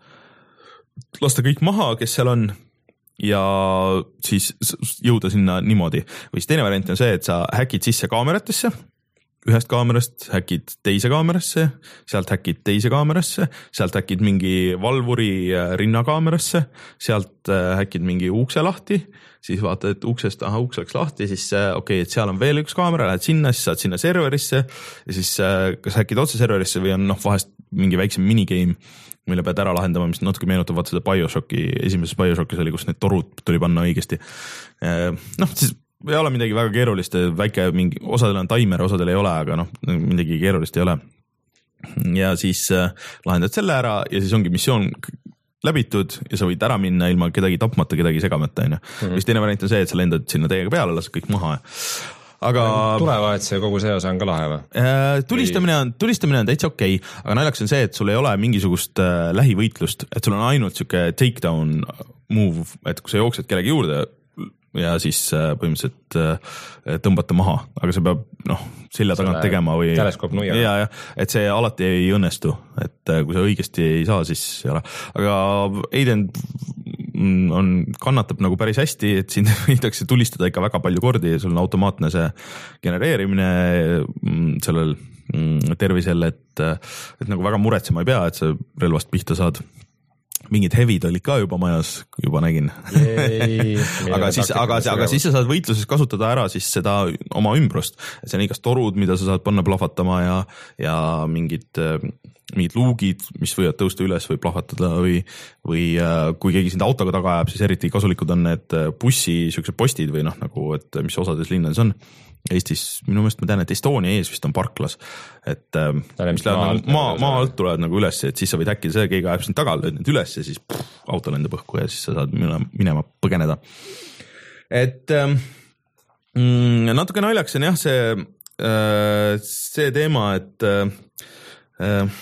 lasta kõik maha, kes seal on ja siis jõuda sinna niimoodi. Või siis teine variant on see, et sa häkid sisse kaameratesse, ühest kaamerast häkid teise kaamerasse, sealt häkid teise kaamerasse, sealt häkid mingi valvuri rinnakaamerasse, sealt häkid mingi ukse lahti, siis vaatad, et uksest, aha, uks läks lahti, siis okei, okay, et seal on veel üks kaamera, lähed sinna, siis saad sinna serverisse ja siis kas häkid otse serverisse või on noh, vahest mingi väiksem minigame, mille pead ära lahendama, mis natuke meenutab vaat seda BioShocki, esimeses BioShockis oli, kus need torud tuli panna õigesti. Noh, siis ei ole midagi väga keerulist, väike mingi, osadel on timer, osadel ei ole, aga noh, midagi keerulist ei ole. Ja siis äh, lahendad selle ära ja siis ongi missioon läbitud ja sa võid ära minna ilma kedagi tapmata, kedagi segamata. Mm-hmm. Siis teine variant on see, et sa lendad sinna teiega peale, lased kõik maha. Aga tulevahetuse kogu see osa on ka lahe või? Äh, tulistamine on, tulistamine on täitsa okei, okay, aga naljaks on see, et sul ei ole mingisugust äh, lähivõitlust, et sul on ainult siuke takedown move, et kui sa jooksed kellegi juurde, ja siis põhimõtteliselt tõmbata maha, aga see peab noh, selja tagant Selle tegema või teleskoop nuiaga. Ja, ja, et see alati ei õnnestu, et kui sa õigesti ei saa, siis ei ole. Aga Aiden on, kannatab nagu päris hästi, et siin võidakse tulistada ikka väga palju kordi ja sul on automaatne see genereerimine sellel tervisel, et, et nagu väga muretsema ei pea, et sa relvast pihta saad. Mingid hevid olid ka juba majas, juba nägin. aga siis, aga, aga siis sa saad võitluses kasutada ära siis seda oma ümbrust. Et see on igast torud, mida sa saad panna plahvatama ja, ja mingid, mingid luugid, mis võivad tõusta üles või plahvatada või, või kui keegi sind autoga taga ajab, siis eriti kasulikud on need bussi siuksed postid või noh, nagu, et mis osades linnades on. Eestis, minu meelest ma tean, et Estonia ees vist on parklas, et mis läheb maa, maa, maa alt tulevad nagu üles, et siis sa võid äkkida see, keegi ajab sind taga, lööd need üles ja siis pff, auto lendab õhku ja siis sa saad minema põgeneda. Et mm, natuke naljaks on jah see, see teema, et äh,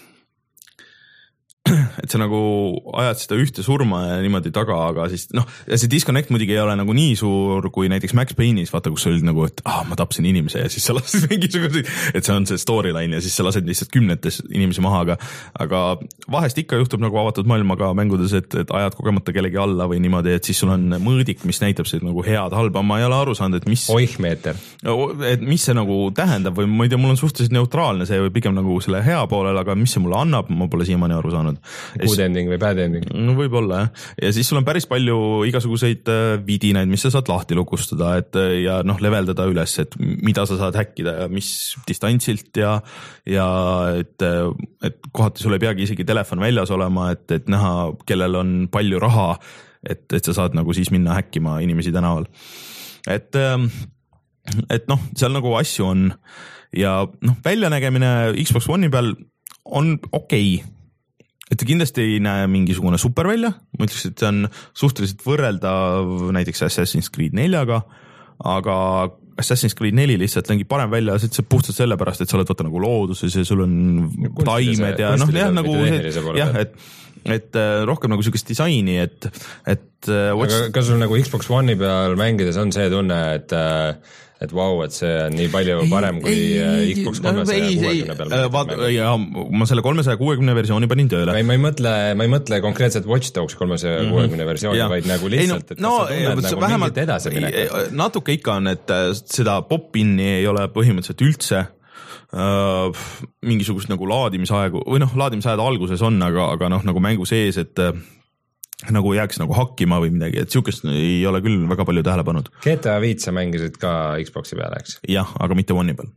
et sa nagu ajad seda ühte surma ja niimoodi taga, aga siis noh, ja see disconnect muidugi ei ole nagu nii suur kui näiteks Max Payne'is, vaata, kus olid nagu, et ah, ma tapsin inimese ja siis sa lasid mingisuguseid, et see on see storyline ja siis sa lased lihtsalt kümnetes inimesi maha, aga, aga vahest ikka juhtub nagu avatud maailmaga mängudes, et, et ajad kogemata kellegi alla või niimoodi, et siis sul on mõõdik, mis näitab see nagu head, halba, ma ei ole aru saanud, et mis oihmeeter, et mis see nagu tähendab või ma ei tea, mul on suhteliselt neutraalne see või pigem nagu selle hea poolel, aga mis see mulle annab, ma pole siiamaani aru saanud. Good ending või bad ending? No võib-olla jah. Ja siis sul on päris palju igasuguseid vidinaid, mis sa saad lahti lukustada, et ja noh, leveldada üles, et mida sa saad häkkida ja mis distantsilt ja, ja et, et kohati sul ei peagi isegi telefon väljas olema, et, et näha, kellel on palju raha, et, et sa saad nagu siis minna häkkima inimesi tänaval. Et, et noh, seal nagu asju on ja noh, väljanägemine Xbox One'i peal on okei okay. Et ta kindlasti ei näe mingisugune super välja, ma ütleks, et see on suhteliselt võrreldav näiteks Assassin's Creed neljaga, aga Assassin's Creed neli lihtsalt nägi parem välja, see puhtalt sellepärast, et sa oled võtta nagu looduses ja sul on taimed ja noh, jah, nagu jah, et, et rohkem nagu sellist disaini, et, et watch... aga kas sul nagu Xbox One'i peal mängides on see tunne, et et vau, wow, et see on nii palju parem kui ei, Xbox kolmesaja kuuekümne peal. Vaat, ja ma selle kolmesaja kuuekümne versiooni panin tööle. Ei, ma ei mõtle, ma ei mõtle konkreetselt Watch Dogs kolmesaja kuuekümne mm-hmm. versiooni, ja. Vaid nagu lihtsalt, et no, kas sa tunned nagu mingit edasi minekut? Natuke ikka on, et seda pop-inni ei ole põhimõtteliselt üldse. Uh, mingisugust nagu laadimisaegu või noh, laadimisajad alguses on, aga, aga noh, nagu mängu sees, et nagu jääks nagu hakkima või midagi, et siukest ei ole küll väga palju tähele pannud. G T A viis sa mängisid ka Xboxi peale, eks? Jah, aga mitte One'i peal.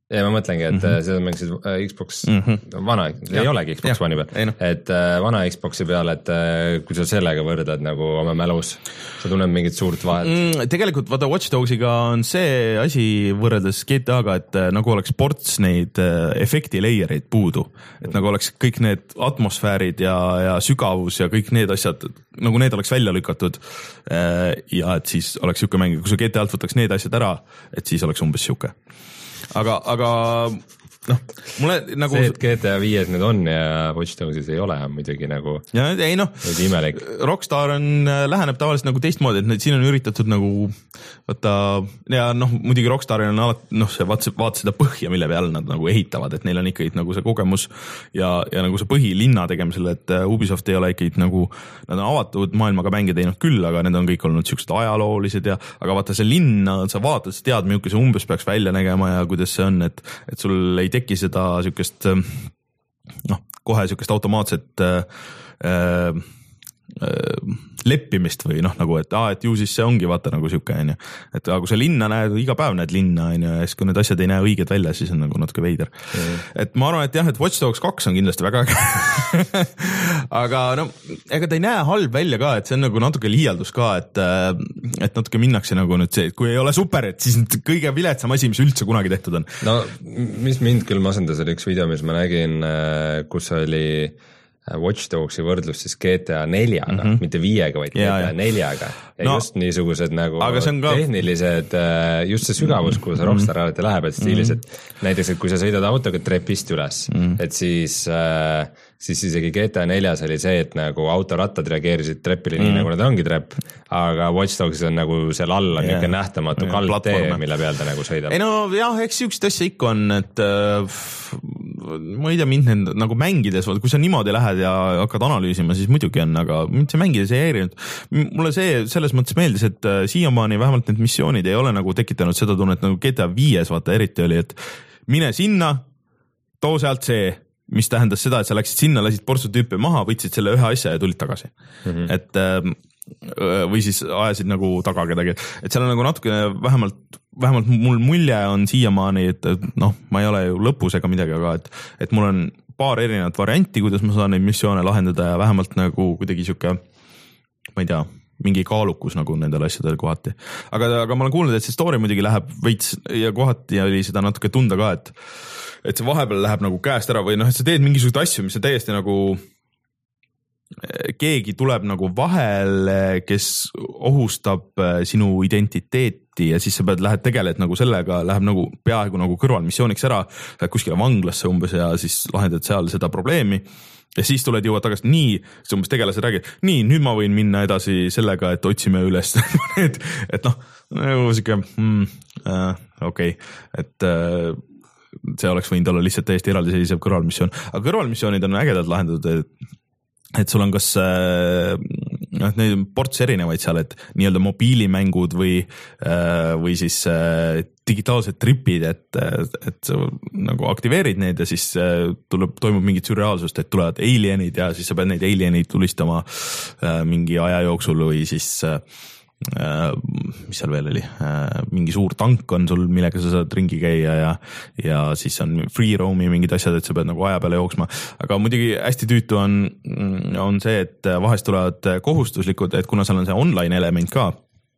ja ma mõtlengi, et mm -hmm. seda mängisid Xbox mm, -hmm. vana, ei ja. olegi Xbox One'i peal, no. et äh, vana Xbox'i peal, et äh, kui sa sellega võrdad nagu oma mälus, sa tunned mingit suurt vahet mm,? Tegelikult vaata Watch Dogsiga on see asi võrreldes G T A-ga, et äh, nagu oleks ports neid äh, efekti layereid puudu, et nagu oleks kõik need atmosfäärid ja, ja sügavus ja kõik need asjad, nagu need oleks välja lükatud äh, ja et siis oleks siuke mäng, kui sa G T A-lt võtaks need asjad ära, et siis oleks umbes siuke. aga, aga noh, mulle nagu see, et G T A viies nüüd on ja Watch Dogsis ei ole, on muidugi nagu ja ei noh, Rockstar on, läheneb tavaliselt nagu teistmoodi, et nüüd siin on üritatud nagu võtta ja noh, muidugi Rockstaril on alati noh, see vaat, vaat seda põhja, mille peal nad nagu ehitavad, et neil on ikkagi nagu see kogemus ja, ja nagu see põhilinna tegemisel, et Ubisoft ei ole ikkagi nagu, nad on avatud maailmaga mänge teinud küll, aga need on kõik olnud siuksed ajaloolised ja, aga vaata see linna, sa vaatad, sa tead, milline see umbes peaks välja nägema ja kuidas see on, et, et sul ei teki seda siukest noh, kohe siukest automaatset äh, äh, leppimist või noh, nagu et aa, et ju siis see ongi vaata nagu siuke onju, et aga kui sa linna näed, iga päev näed linna onju ja siis kui need asjad ei näe õiged välja, siis on nagu natuke veider mm. et ma arvan, et jah, et Watch Dogs kaks on kindlasti väga äge aga no ega ta ei näe halb välja ka, et see on nagu natuke liialdus ka, et et natuke minnakse nagu nüüd see, et kui ei ole super, et siis kõige viletsam asi, mis üldse kunagi tehtud on. No mis mind küll masendas, oli üks video, mis ma nägin, kus oli Watch Dogsi võrdlus siis G T A neljaga mm, -hmm. mitte viiega, vaid G T A neljaga ja no, just niisugused nagu ka... tehnilised, just see sügavus, kuhu see Rockstar mm -hmm. alati läheb, et stiilis, et näiteks, et kui sa sõidad autoga trepist üles mm, -hmm. et siis äh, siis isegi G T A neljas oli see, et nagu autorattad reageerisid trepile mm. nii, nagu nad ongi trepp, aga Watch Dogsis on nagu seal all on yeah. niisugune nähtamatu yeah. kaldtee, mille peal ta nagu sõidab. ei no jah, eks siukest asja ikka on, et äh, ma ei tea, mind need nagu mängides, kui sa niimoodi lähed ja hakkad analüüsima, siis muidugi on, aga mind see mängides ei häirinud. Mulle see selles mõttes meeldis, et äh, siiamaani vähemalt need missioonid ei ole nagu tekitanud seda tunnet, nagu G T A viies vaata eriti oli, et mine sinna, too sealt see, mis tähendas seda, et sa läksid sinna, lasid portsu tüüpe maha, võtsid selle ühe asja ja tulid tagasi mm. -hmm. et või siis ajasid nagu taga kedagi, et seal on nagu natuke vähemalt, vähemalt mul mulje on siiamaani, et noh, ma ei ole ju lõpus ega midagi, aga et, et mul on paar erinevat varianti, kuidas ma saan neid missioone lahendada ja vähemalt nagu kuidagi siuke, ma ei tea, mingi kaalukus nagu nendel asjadel kohati. Aga, aga ma olen kuulnud, et see story muidugi läheb veits ja kohati oli seda natuke tunda ka, et et see vahepeal läheb nagu käest ära või noh, et sa teed mingisugust asju, mis on täiesti nagu keegi tuleb nagu vahele, kes ohustab sinu identiteeti ja siis sa pead, lähed tegeled nagu sellega, läheb nagu peaaegu nagu kõrvalmissiooniks ära, lähed kuskile vanglasse umbes ja siis lahendad seal seda probleemi ja siis tuled jõuad tagasi, nii, siis umbes tegelased räägid, nii, nüüd ma võin minna edasi sellega, et otsime üles et, et noh, nagu siuke mm, äh, okei okay., et äh, see oleks võinud olla lihtsalt täiesti eraldiseisev kõrvalmissioon, aga kõrvalmissioonid on ägedalt lahendatud, et et sul on kas noh, neid on ports erinevaid seal, et nii-öelda mobiilimängud või, või siis digitaalsed tripid, et, et sa nagu aktiveerid neid ja siis tuleb, toimub mingit sürreaalsust, et tulevad alienid ja siis sa pead neid alienid tulistama mingi aja jooksul või siis mis seal veel oli, mingi suur tank on sul, millega sa saad ringi käia ja, ja siis on free roam'i mingid asjad, et sa pead nagu aja peale jooksma, aga muidugi hästi tüütu on, on see, et vahest tulevad kohustuslikud, et kuna seal on see online element ka,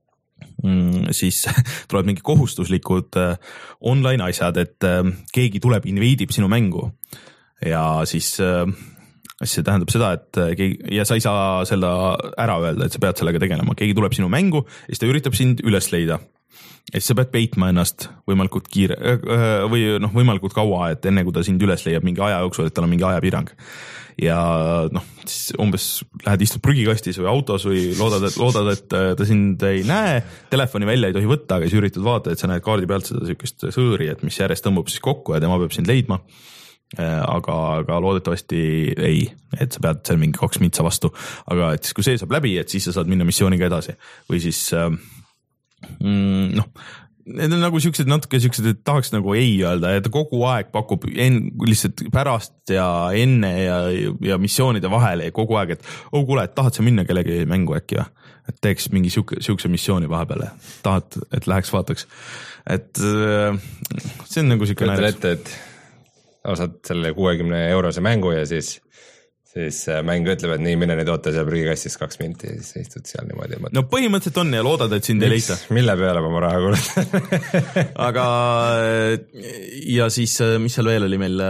siis tulevad mingi kohustuslikud online asjad, et keegi tuleb, inveidib sinu mängu ja siis see tähendab seda, et keegi, ja sa ei saa seda ära öelda, et sa pead sellega tegelema. Keegi tuleb sinu mängu ja siis ta üritab sind üles leida. Ja siis sa pead peitma ennast võimalikult kiire või noh, võimalikult kaua, et enne kui ta sind üles leiab mingi aja jooksul, et tal on mingi ajapirang. Ja noh, siis umbes lähed istud prügikastis või autos või loodad, et, loodad, et ta sind ei näe, telefoni välja ei tohi võtta, aga siis üritad vaata, et sa näed kaardi pealt seda sükest sõõri, et mis järjest tõmbub siis kokku ja tema peab sind leidma. Aga, aga loodetavasti ei, et sa pead seal mingi kaks mitsa vastu, aga et siis kui see saab läbi, et siis sa saad minna missiooniga edasi või siis mm, noh, need on nagu siuksed natuke siuksed, et tahaks nagu ei öelda ja ta kogu aeg pakub en, lihtsalt pärast ja enne ja, ja missioonide vahel ja kogu aeg, et oh kuule, et tahad sa minna kellegi mängu äkki või? Et teeks mingi siuke, siukse missiooni vahepeale. Tahad, et läheks vaataks. Et see on nagu siuke näiteks. Ette, et osad selle kuuekümne eurose mängu ja siis siis mäng ütleb, et nii, mine nüüd oota seal prügikastis kaks minti ja siis istud seal niimoodi. No põhimõtteliselt on ja loodad, et sind ei leita. Mille peale ma oma raha kulutan? Aga ja siis, mis seal veel oli meil,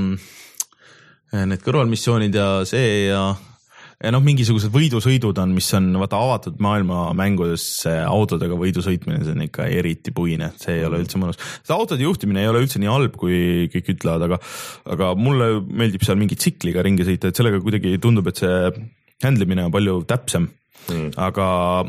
need kõrvalmissioonid ja see ja ja noh, mingisugused võidusõidud on, mis on vaata avatud maailma mängudes autodega võidusõitmine, see on ikka eriti puine, see ei ole üldse mõnus. See autode juhtimine ei ole üldse nii halb, kui kõik ütlevad, aga, aga mulle meeldib seal mingi tsikliga ringi sõita, et sellega kuidagi tundub, et see handlemine on palju täpsem. Hmm. Aga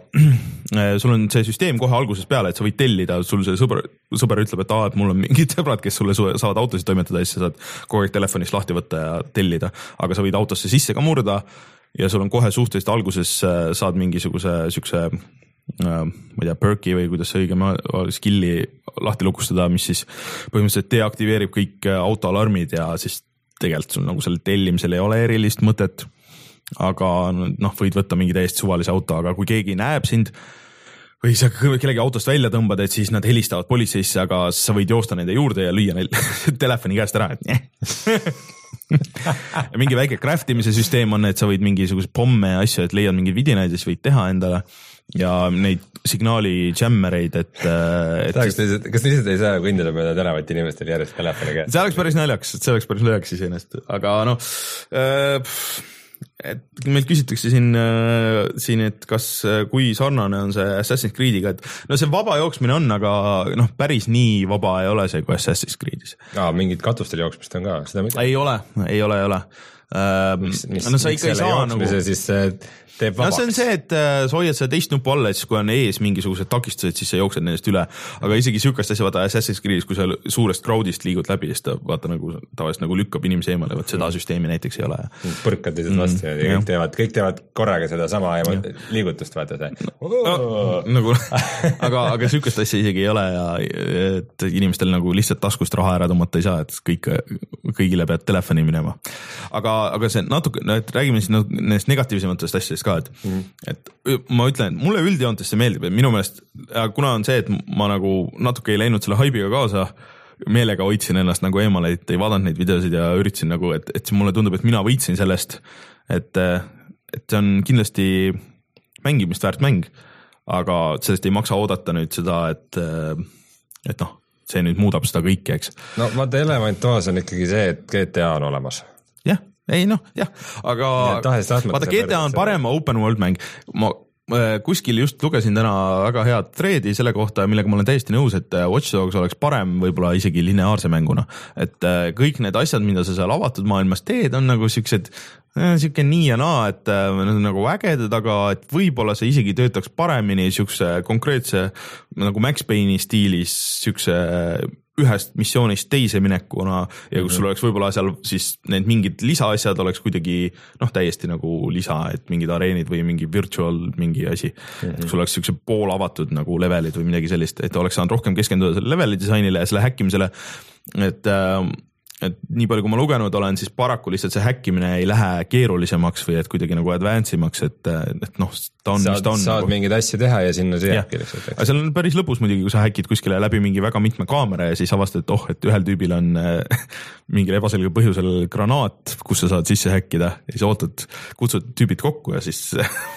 sul on see süsteem kohe alguses peale, et sa võid tellida, sul see sõber, sõber ütleb, et, aa, et mul on mingid sõbrad, kes sulle saavad autosid toimetada ja siis sa saad kogu aeg telefonist lahti võtta ja tellida, aga sa võid autosse sisse ka murda ja sul on kohe suhteliselt alguses saad mingisuguse siukse, ma ei tea, perki või kuidas see õige skilli lahti lukustada, mis siis põhimõtteliselt deaktiveerib kõik autoalarmid ja siis tegelikult sul nagu selle tellimisel ei ole erilist mõtet, aga noh, võid võtta mingi täiesti suvalise auto, aga kui keegi näeb sind või sa kellegi autost välja tõmbad, et siis nad helistavad politseisse, aga sa võid joosta nende juurde ja lüüa neil telefoni käest ära, et mingi väike craftimise süsteem on, et sa võid mingisuguse pomme ja asju, et leiad mingeid vidinaid ja siis võid teha endale ja neid signaali jammereid, et, et kas te lihtsalt ei saa kõndida mööda tänavat inimestel järjest telefoni käest? See oleks päris naljaks, see oleks päris naljaks iseenesest, aga noh äh, et meil küsitakse siin, siin, et kas, kui sarnane on see Assassin's Creediga, et no see vaba jooksmine on, aga noh, päris nii vaba ei ole see kui Assassin's Creedis. Aa, mingid katustel jooksmist on ka, seda mida? Ei ole, ei ole, ei ole. Mis, mis, no sa ikka ei saa nagu siis teeb vabaks. No see on see, et sa hoiad seda teist nupu alla, et siis kui on ees mingisugused takistused, siis sa jooksed nendest üle, aga isegi sükast asja vaata Assassin's Creedis, kui sa suurest crowdist liigud läbi, siis ta vaata nagu tavaliselt nagu lükkab inimese eemale, vaat seda süsteemi näiteks ei ole. Põrkad lihtsalt vastu mm, ja kõik teevad, kõik teevad korraga seda sama liigutust, vaata see. No, nagu, aga, aga sükast asja isegi ei ole ja et inimestel nagu lihtsalt taskust raha ära tõmmata ei saa, et kõik, kõigile pead telefoni minema. Aga, aga see natuke, et räägime siis nendest negatiivsematest asjadest ka, et, mm. et ma ütlen, et mulle üldjoontes see meeldib, et minu meelest, kuna on see, et ma nagu natuke ei läinud selle haibiga kaasa, meelega hoidsin ennast nagu eemale, et ei vaadanud neid videosid ja üritasin nagu, et, et mulle tundub, et mina võitsin sellest, et, et see on kindlasti mängimist väärt mäng, aga sellest ei maksa oodata nüüd seda, et, et noh, see nüüd muudab seda kõike, eks. No vaata, element toas on ikkagi see, et G T A on olemas. Jah, ei noh, jah, aga vaata G T A on parema open world mäng. Ma kuskil just lugesin täna väga head threadi selle kohta, millega ma olen täiesti nõus, et Watch Dogs oleks parem võib-olla isegi lineaarse mänguna. Et kõik need asjad, mida sa seal avatud maailmas teed, on nagu siuksed, siuke nii ja naa, et nagu ägedad, aga et võib-olla see isegi töötaks paremini siukse konkreetse nagu Max Payne'i stiilis siukse ühest missioonist teise minekuna ja kus sul oleks võib-olla seal siis need mingid lisaasjad oleks kuidagi noh, täiesti nagu lisa, et mingid areenid või mingi virtual mingi asi, mm-hmm. sul oleks siukse pool avatud nagu levelid või midagi sellist, et oleks saanud rohkem keskenduda selle leveli disainile ja selle häkkimisele, et et nii palju kui ma lugenud olen, siis paraku lihtsalt see häkkimine ei lähe keerulisemaks või et kuidagi nagu advance'imaks, et, et noh, ta on, saad, mis ta on. Saad nagu mingeid asju teha ja sinna see häkki lihtsalt. Aga seal on päris lõpus muidugi, kui sa häkid kuskile läbi mingi väga mitme kaamera ja siis avastad, et oh, et ühel tüübil on mingil ebaselge põhjusel granaat, kus sa saad sisse häkkida ja siis ootad, kutsud tüübid kokku ja siis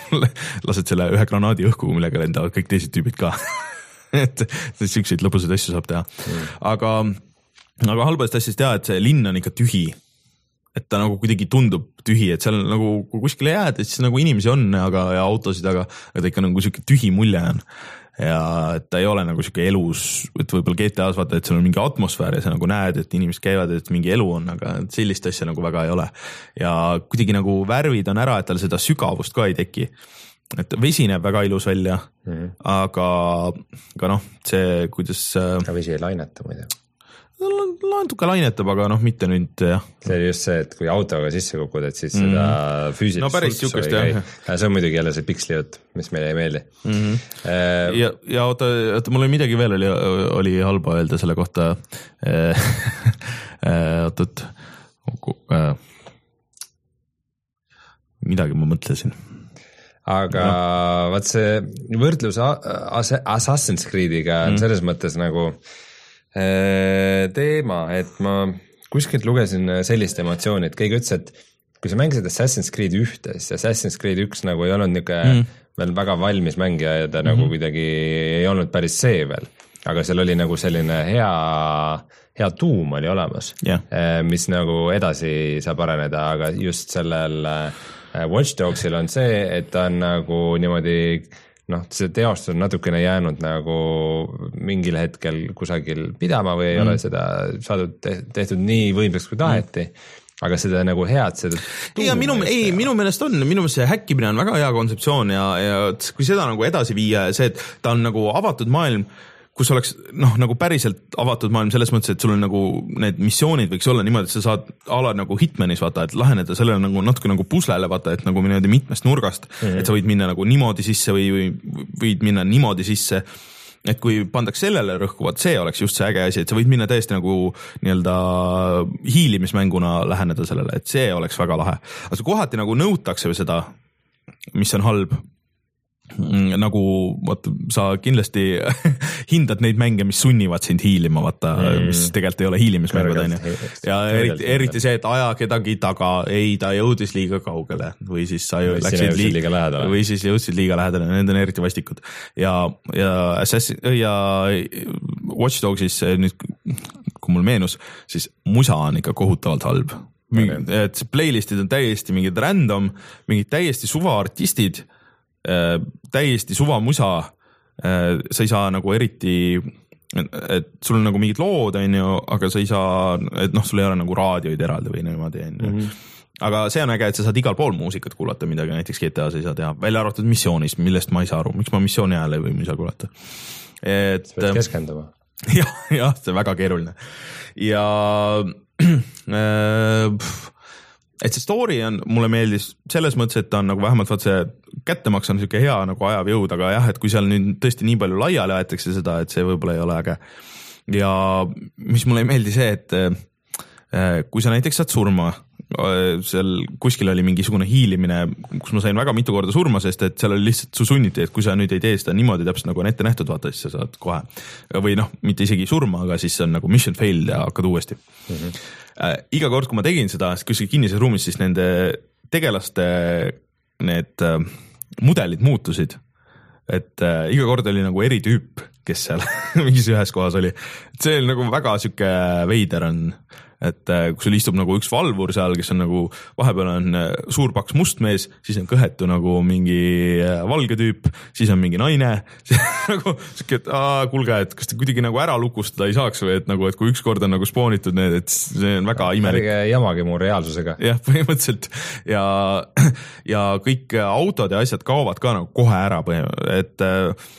lased selle ühe granaadi õhku, millega lendavad kõik teised tüübid ka. et siukseid lõpuseid asju saab teha. Mm. Aga aga halbast asjast jah, et see linn on ikka tühi, et ta nagu kuidagi tundub tühi, et seal nagu kui kuskile jääd, et siis nagu inimesi on aga, ja autosid, aga, aga ta ikka nagu siuke tühi mulje on ja et ta ei ole nagu siuke elus, et võib-olla G T A-s vaata, et seal on mingi atmosfäär ja sa nagu näed, et inimesed käivad, et mingi elu on, aga sellist asja nagu väga ei ole ja kuidagi nagu värvid on ära, et tal seda sügavust ka ei teki. Et vesi näeb väga ilus välja, mm-hmm. aga, aga noh, see kuidas ka vesi ei laineta muide. natuke lainetab, aga noh, mitte nüüd jah. See oli just see, et kui autoga sisse kukud, et siis mm. seda füüsilist no päris siukest jah. See on muidugi jälle see piksli jutt, mis meile ei meeldi. Mm-hmm. Äh, ja, ja oota, oota, mul oli midagi veel oli, oli halba öelda selle kohta. Oot, äh, midagi ma mõtlesin. Aga no. Vaat see võrdlus Assassin's Creediga on mm. selles mõttes nagu teema, et ma kuskilt lugesin sellist emotsiooni, et keegi ütles, et kui sa mängisid Assassin's Creed ühte, siis Assassin's Creed üks nagu ei olnud niisugune mm. veel väga valmis mängija ja ta mm-hmm. nagu kuidagi ei olnud päris see veel, aga seal oli nagu selline hea, hea tuum oli olemas yeah., mis nagu edasi saab areneda, aga just sellel Watch Dogsil on see, et ta on nagu niimoodi noh, see teostus on natukene jäänud nagu mingil hetkel kusagil pidama või ei mm. ole seda saadud tehtud nii võimsaks kui taheti, mm. aga seda nagu head seda ja minu, ei, minu meelest on, minu meelest see häkkimine on väga hea kontseptsioon ja, ja kui seda nagu edasi viia ja see, et ta on nagu avatud maailm, kus oleks noh, nagu päriselt avatud maailm selles mõttes, et sul on nagu need missioonid võiks olla niimoodi, et sa saad ala nagu Hitmanis vaata, et laheneda sellele nagu natuke nagu puslele vaata, et nagu niimoodi mitmest nurgast, mm-hmm. et sa võid minna nagu niimoodi sisse või, või võid minna niimoodi sisse, et kui pandaks sellele rõhku, vaat see oleks just see äge asi, et sa võid minna täiesti nagu nii-öelda hiilimismänguna läheneda sellele, et see oleks väga lahe. Aga kohati nagu nõutakse või seda, mis on halb, nagu vaata, sa kindlasti hindad neid mänge, mis sunnivad sind hiilima, vaata, mm. mis tegelikult ei ole hiilimismängud, on ju. Ja eriti, eriti see, et aja kedagi taga, ei, ta jõudis liiga kaugele või siis sa või läksid liiga, liiga lähedale või siis jõudsid liiga lähedale, need on eriti vastikud. Ja, ja Assassin ja Watch Dogsis nüüd, kui mul meenus, siis musa on ikka kohutavalt halb. Mingi, et see playlistid on täiesti mingid random, mingid täiesti suva artistid, täiesti suva musa, sa ei saa nagu eriti, et sul on nagu mingid lood, on ju, aga sa ei saa, et noh, sul ei ole nagu raadioid eraldi või niimoodi, on ju. Mm-hmm. Aga see on äge, et sa saad igal pool muusikat kuulata, midagi näiteks G T A-s ei saa teha, välja arvatud missioonist, millest ma ei saa aru, miks ma missiooni hääle või ei saa kuulata. Et, sa pead keskenduma. jah, jah, see on väga keeruline. Ja äh, et see story on, mulle meeldis selles mõttes, et ta on nagu vähemalt vaat see kättemaks on niisugune hea nagu ajav jõud, aga jah, et kui seal nüüd tõesti nii palju laiali aetakse seda, et see võib-olla ei ole äge. Ja mis mulle ei meeldi see, et kui sa näiteks saad surma, seal kuskil oli mingisugune hiilimine, kus ma sain väga mitu korda surma, sest et seal oli lihtsalt su sunniti, et kui sa nüüd ei tee seda niimoodi täpselt nagu on ette nähtud, vaata, siis sa saad kohe. Või noh, mitte isegi surma, aga siis on nagu mission failed ja hakkad uuesti. Mm-hmm. Äh, iga kord, kui ma tegin seda, kuskil kinnises ruumis, siis nende tegelaste need äh, mudelid muutusid. Et äh, iga kord oli nagu eri tüüp, kes seal mingis ühes kohas oli. Et see oli nagu väga süke veider on, et äh, kui sul istub nagu üks valvur seal, kes on nagu vahepeal on äh, suur paks must mees, siis on kõhetu nagu mingi äh, valge tüüp, siis on mingi naine, nagu süke, et aa, kulge, et kas te kuidagi nagu ära lukustada ei saaks või et nagu, et kui üks kord on nagu spoonitud need, et see on väga imelik. Ärge jamagi mu reaalsusega. Jah, põhimõtteliselt ja, ja kõik autod ja asjad kaovad ka nagu kohe ära, et äh,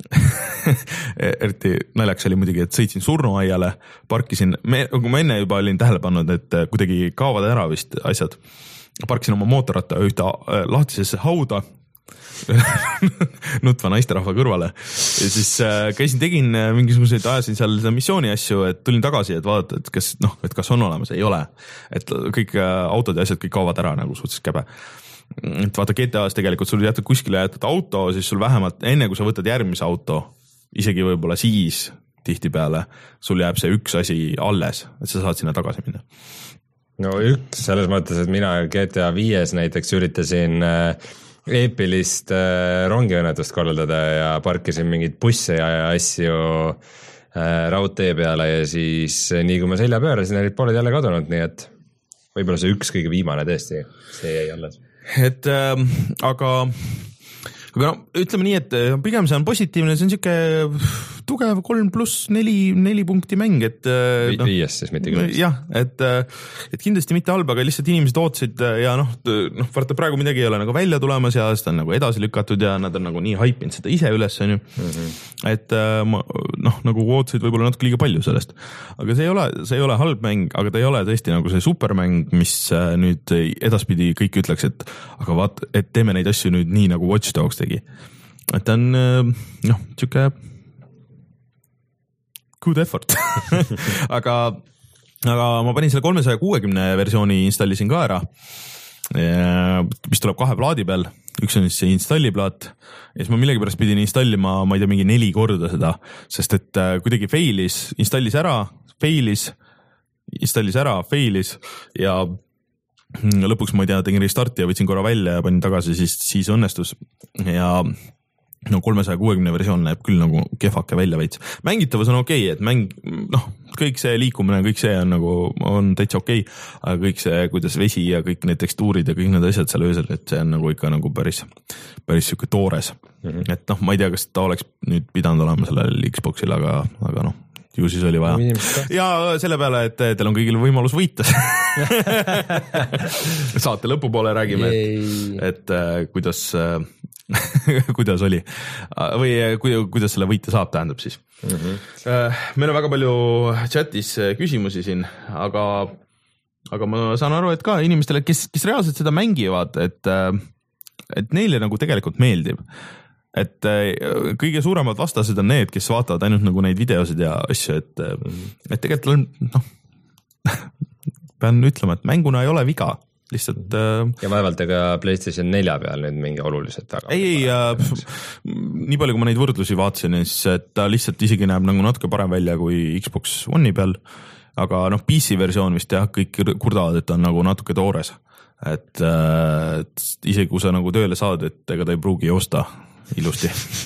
eriti naljaks oli muidugi, et sõitsin surnuaiale, parkisin, me, kui ma enne juba olin tähele pannud, et kuidagi kaovad ära vist asjad, parkisin oma mootorratta ühte lahtisesse hauda nutva naisterahva kõrvale ja siis äh, käisin, tegin mingisuguseid, ajasin seal missiooni asju, et tulin tagasi, et vaadata, et kas, noh, et kas on olemas, ei ole, et kõik autod ja asjad kõik kaovad ära nagu suhteliselt käbe. Et vaata G T A-s tegelikult sul jätad kuskile jätad auto, siis sul vähemalt enne kui sa võtad järgmise auto, isegi võib-olla siis tihtipeale sul jääb see üks asi alles, et sa saad sinna tagasi minna. No üks selles mõttes, et mina G T A viies näiteks üritasin eepilist rongiõnnetust korraldada ja parkisin mingid busse ja asju raudtee peale ja siis nii kui ma selja pöörasin, olid pooled jälle kadunud, nii et võib-olla see üks kõige viimane tõesti, see jäi alles. Et äh, aga, aga no, ütleme nii, et pigem see on positiivne, see on siuke tugev kolm pluss neli, neli punkti mäng, et Vi, no, viies siis mitte küll. jah, et, et kindlasti mitte halb, aga lihtsalt inimesed ootasid ja noh, noh, vaata praegu midagi ei ole nagu välja tulemas ja seda on nagu edasi lükatud ja nad on nagu nii haipinud seda ise üles, on ju. Mm-hmm. Et ma, noh, nagu ootasid võib-olla natuke liiga palju sellest. Aga see ei ole, see ei ole halb mäng, aga ta ei ole tõesti nagu see supermäng, mis nüüd edaspidi kõik ütleks, et aga vaat, et teeme neid asju nüüd nii nagu Watch Dogs tegi. Et ta on, noh, tšuke good effort. aga, aga ma panin selle kolmesaja kuuekümne versiooni installisin ka ära, mis tuleb kahe plaadi peal. Üks on siis see installiplaat ja siis ma millegipärast pidin installima, ma ei tea, mingi neli korda seda, sest et kuidagi failis, installis ära, failis, installis ära, failis ja lõpuks ma ei tea, tegin restarti ja võtsin korra välja ja panin tagasi, siis, siis õnnestus ja no kolmesaja kuuekümne versioon näeb küll nagu kehvake välja veits. Mängitavus on okei, okay, et mäng, noh, kõik see liikumine, kõik see on nagu, on täitsa okei, okay, aga kõik see, kuidas vesi ja kõik need tekstuurid ja kõik need asjad seal öösel, et see on nagu ikka nagu päris, päris siuke toores. Mm-hmm. Et noh, ma ei tea, kas ta oleks nüüd pidanud olema sellel Xboxil, aga, aga noh, ju siis oli vaja. Ja selle peale, et teil on kõigil võimalus võita. Saate lõpupoole räägime, et, et kuidas, kuidas oli või kuidas selle võita saab, tähendab siis. Mm-hmm. Meil on väga palju chatis küsimusi siin, aga, aga ma saan aru, et ka inimestele, kes, kes reaalselt seda mängivad, et, et neile nagu tegelikult meeldib. Et kõige suuremad vastased on need, kes vaatavad ainult nagu neid videosid ja asju, et, et tegelikult on, noh, pean ütlema, et mänguna ei ole viga, lihtsalt. Ja vaevalt ega PlayStation nelja peal nüüd mingi oluliselt taga. Ei, ei, nii palju kui ma neid võrdlusi vaatasin, siis et ta lihtsalt isegi näeb nagu natuke parem välja kui Xbox One'i peal, aga noh, P C versioon vist jah, kõik kurdavad, et on nagu natuke toores, et, et isegi kui sa nagu tööle saad, et ega ta ei pruugi joosta ilusti.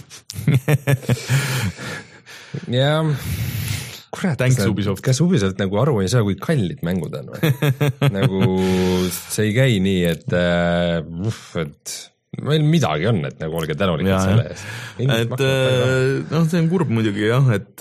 ja kurat, Thanks, Ubisoft. Kas Ubisoft nagu aru ei saa, kui kallid mängud on või? Nagu see ei käi nii, et uff, et meil midagi on, et nagu olge tänulikud ja, selle ees. Et noh, see on kurb muidugi jah, et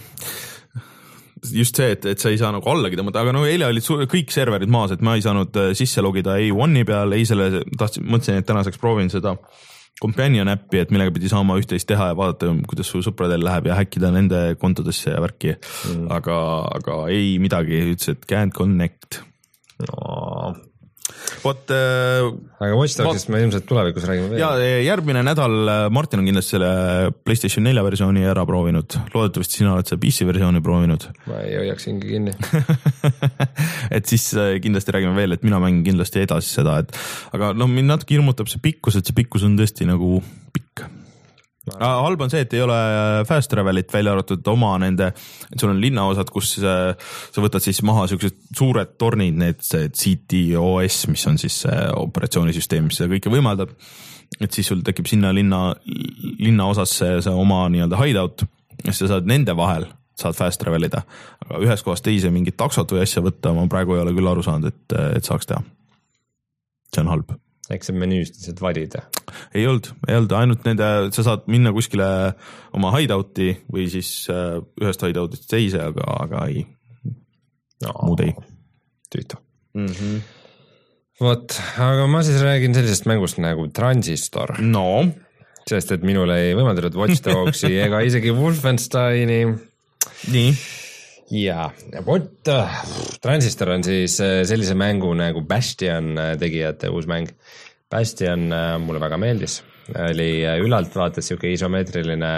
just see, et, et sa ei saa nagu allagi tõmmata, aga no eile olid su- kõik serverid maas, et ma ei saanud sisse logida ei One'i peal, ei selle, tahtsin, mõtlesin, et tänaseks proovin seda Companion äppi, et millega pidi saama üht-teist teha ja vaadata, kuidas su sõpradel läheb ja häkkida nende kontodesse ja värki. Mm. Aga, aga ei midagi, ütles, et can't connect. No. What, äh, aga Watch Dogsist me ilmselt tulevikus räägime veel. Ja järgmine nädal Martin on kindlasti selle PlayStation nelja versiooni ära proovinud. Loodetavasti sina oled see P C versiooni proovinud. Ma ei hoiaks hingi kinni. Et siis kindlasti räägime veel, et mina mängin kindlasti edasi seda, et aga noh, mind natuke hirmutab see pikkus, et see pikkus on tõesti nagu pikk. Halb on see, et ei ole fast travelit välja arvatud oma nende, et sul on linnaosad, kus sa võtad siis maha sellised suured tornid, need C T O S, mis on siis operatsioonisüsteem, mis seda kõike võimaldab, et siis sul tekib sinna linna, linna osas see, see oma nii-öelda hideout, ja sa saad nende vahel, saad fast travelida, aga ühes kohas teise mingit taksot või asja võtta, ma praegu ei ole küll aru saanud, et, et saaks teha. See on halb. Eks see menüüst lihtsalt valida? Ei olnud, ei olnud, ainult nende, sa saad minna kuskile oma hideouti või siis ühest hideoutist teise, aga, aga ei, no, muud ei. Tüütu. Mm-hmm. Vot, aga ma siis räägin sellisest mängust nagu Transistor. No. Sest, et minule ei võimaldatud Watch Dogsi ega isegi Wolfensteini. Nii. Ja, vot Transistor on siis sellise mängu nagu Bastion tegijate uus mäng. Bastion mulle väga meeldis. Oli ülalt vaates siuke isomeetriline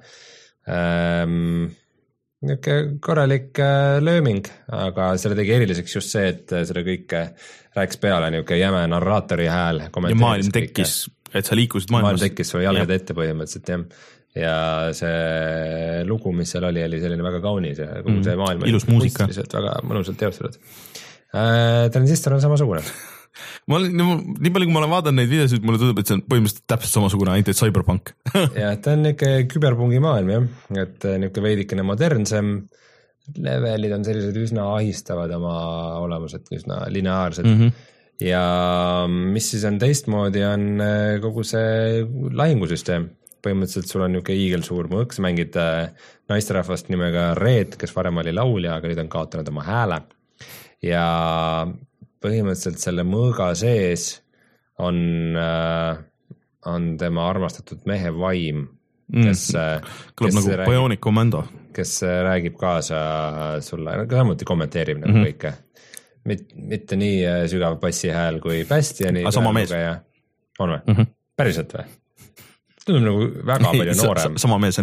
ähm, korralik lööming, aga selle tegi eriliseks just see, et selle kõike rääks peale niuke jäme narraatori hääl. Ja maailm tekkis, et sa liikusid maailmas. Maailm tekkis või jalgad ette põhimõtteliselt, jah. Ja see lugu, mis seal oli, oli selline väga kaunis ja kogu see maailm ilus muusika. Väga mõnusalt teostatud. Äh, Transistor on samasugune. Ma olen, nii palju kui ma olen vaadanud neid videosid, mulle tundub, et see on põhimõtteliselt täpselt samasugune, ainult et cyberpunk. Ja ta on niuke küberpungi maailm, jah. Et niuke veidikene modernsem. Levelid on sellised üsna ahistavad oma olemused, üsna lineaarsed. Mm-hmm. Ja mis siis on teistmoodi, on kogu see lahingusüsteem. põhimõtteliselt sul on niisugune hiigelsuur mõõk, sa mängid naisterahvast nimega Red, kes varem oli laulja, aga nüüd on kaotanud oma hääle ja põhimõtteliselt selle mõõga sees on, on tema armastatud mehe vaim, kes mm, kõlab nagu räägib, Bionic Commando, kes räägib kaasa sulle, samuti kommenteerib nagu mm -hmm. kõike. Mit, mitte nii sügav bassihääl kui Bastioni. aga sama mees? On või? Mm -hmm. Päriselt või? Tundub nagu väga palju noorem. Sama mees on.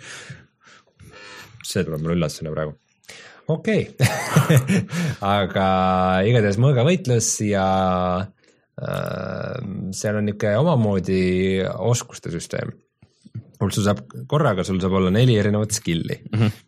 See tuleb mulle üllatusena praegu. Okei okay. aga igatahes mõõga võitlus ja äh, seal on niisugune omamoodi oskuste süsteem. Sul saab, korraga sul saab olla neli erinevat skilli mm -hmm.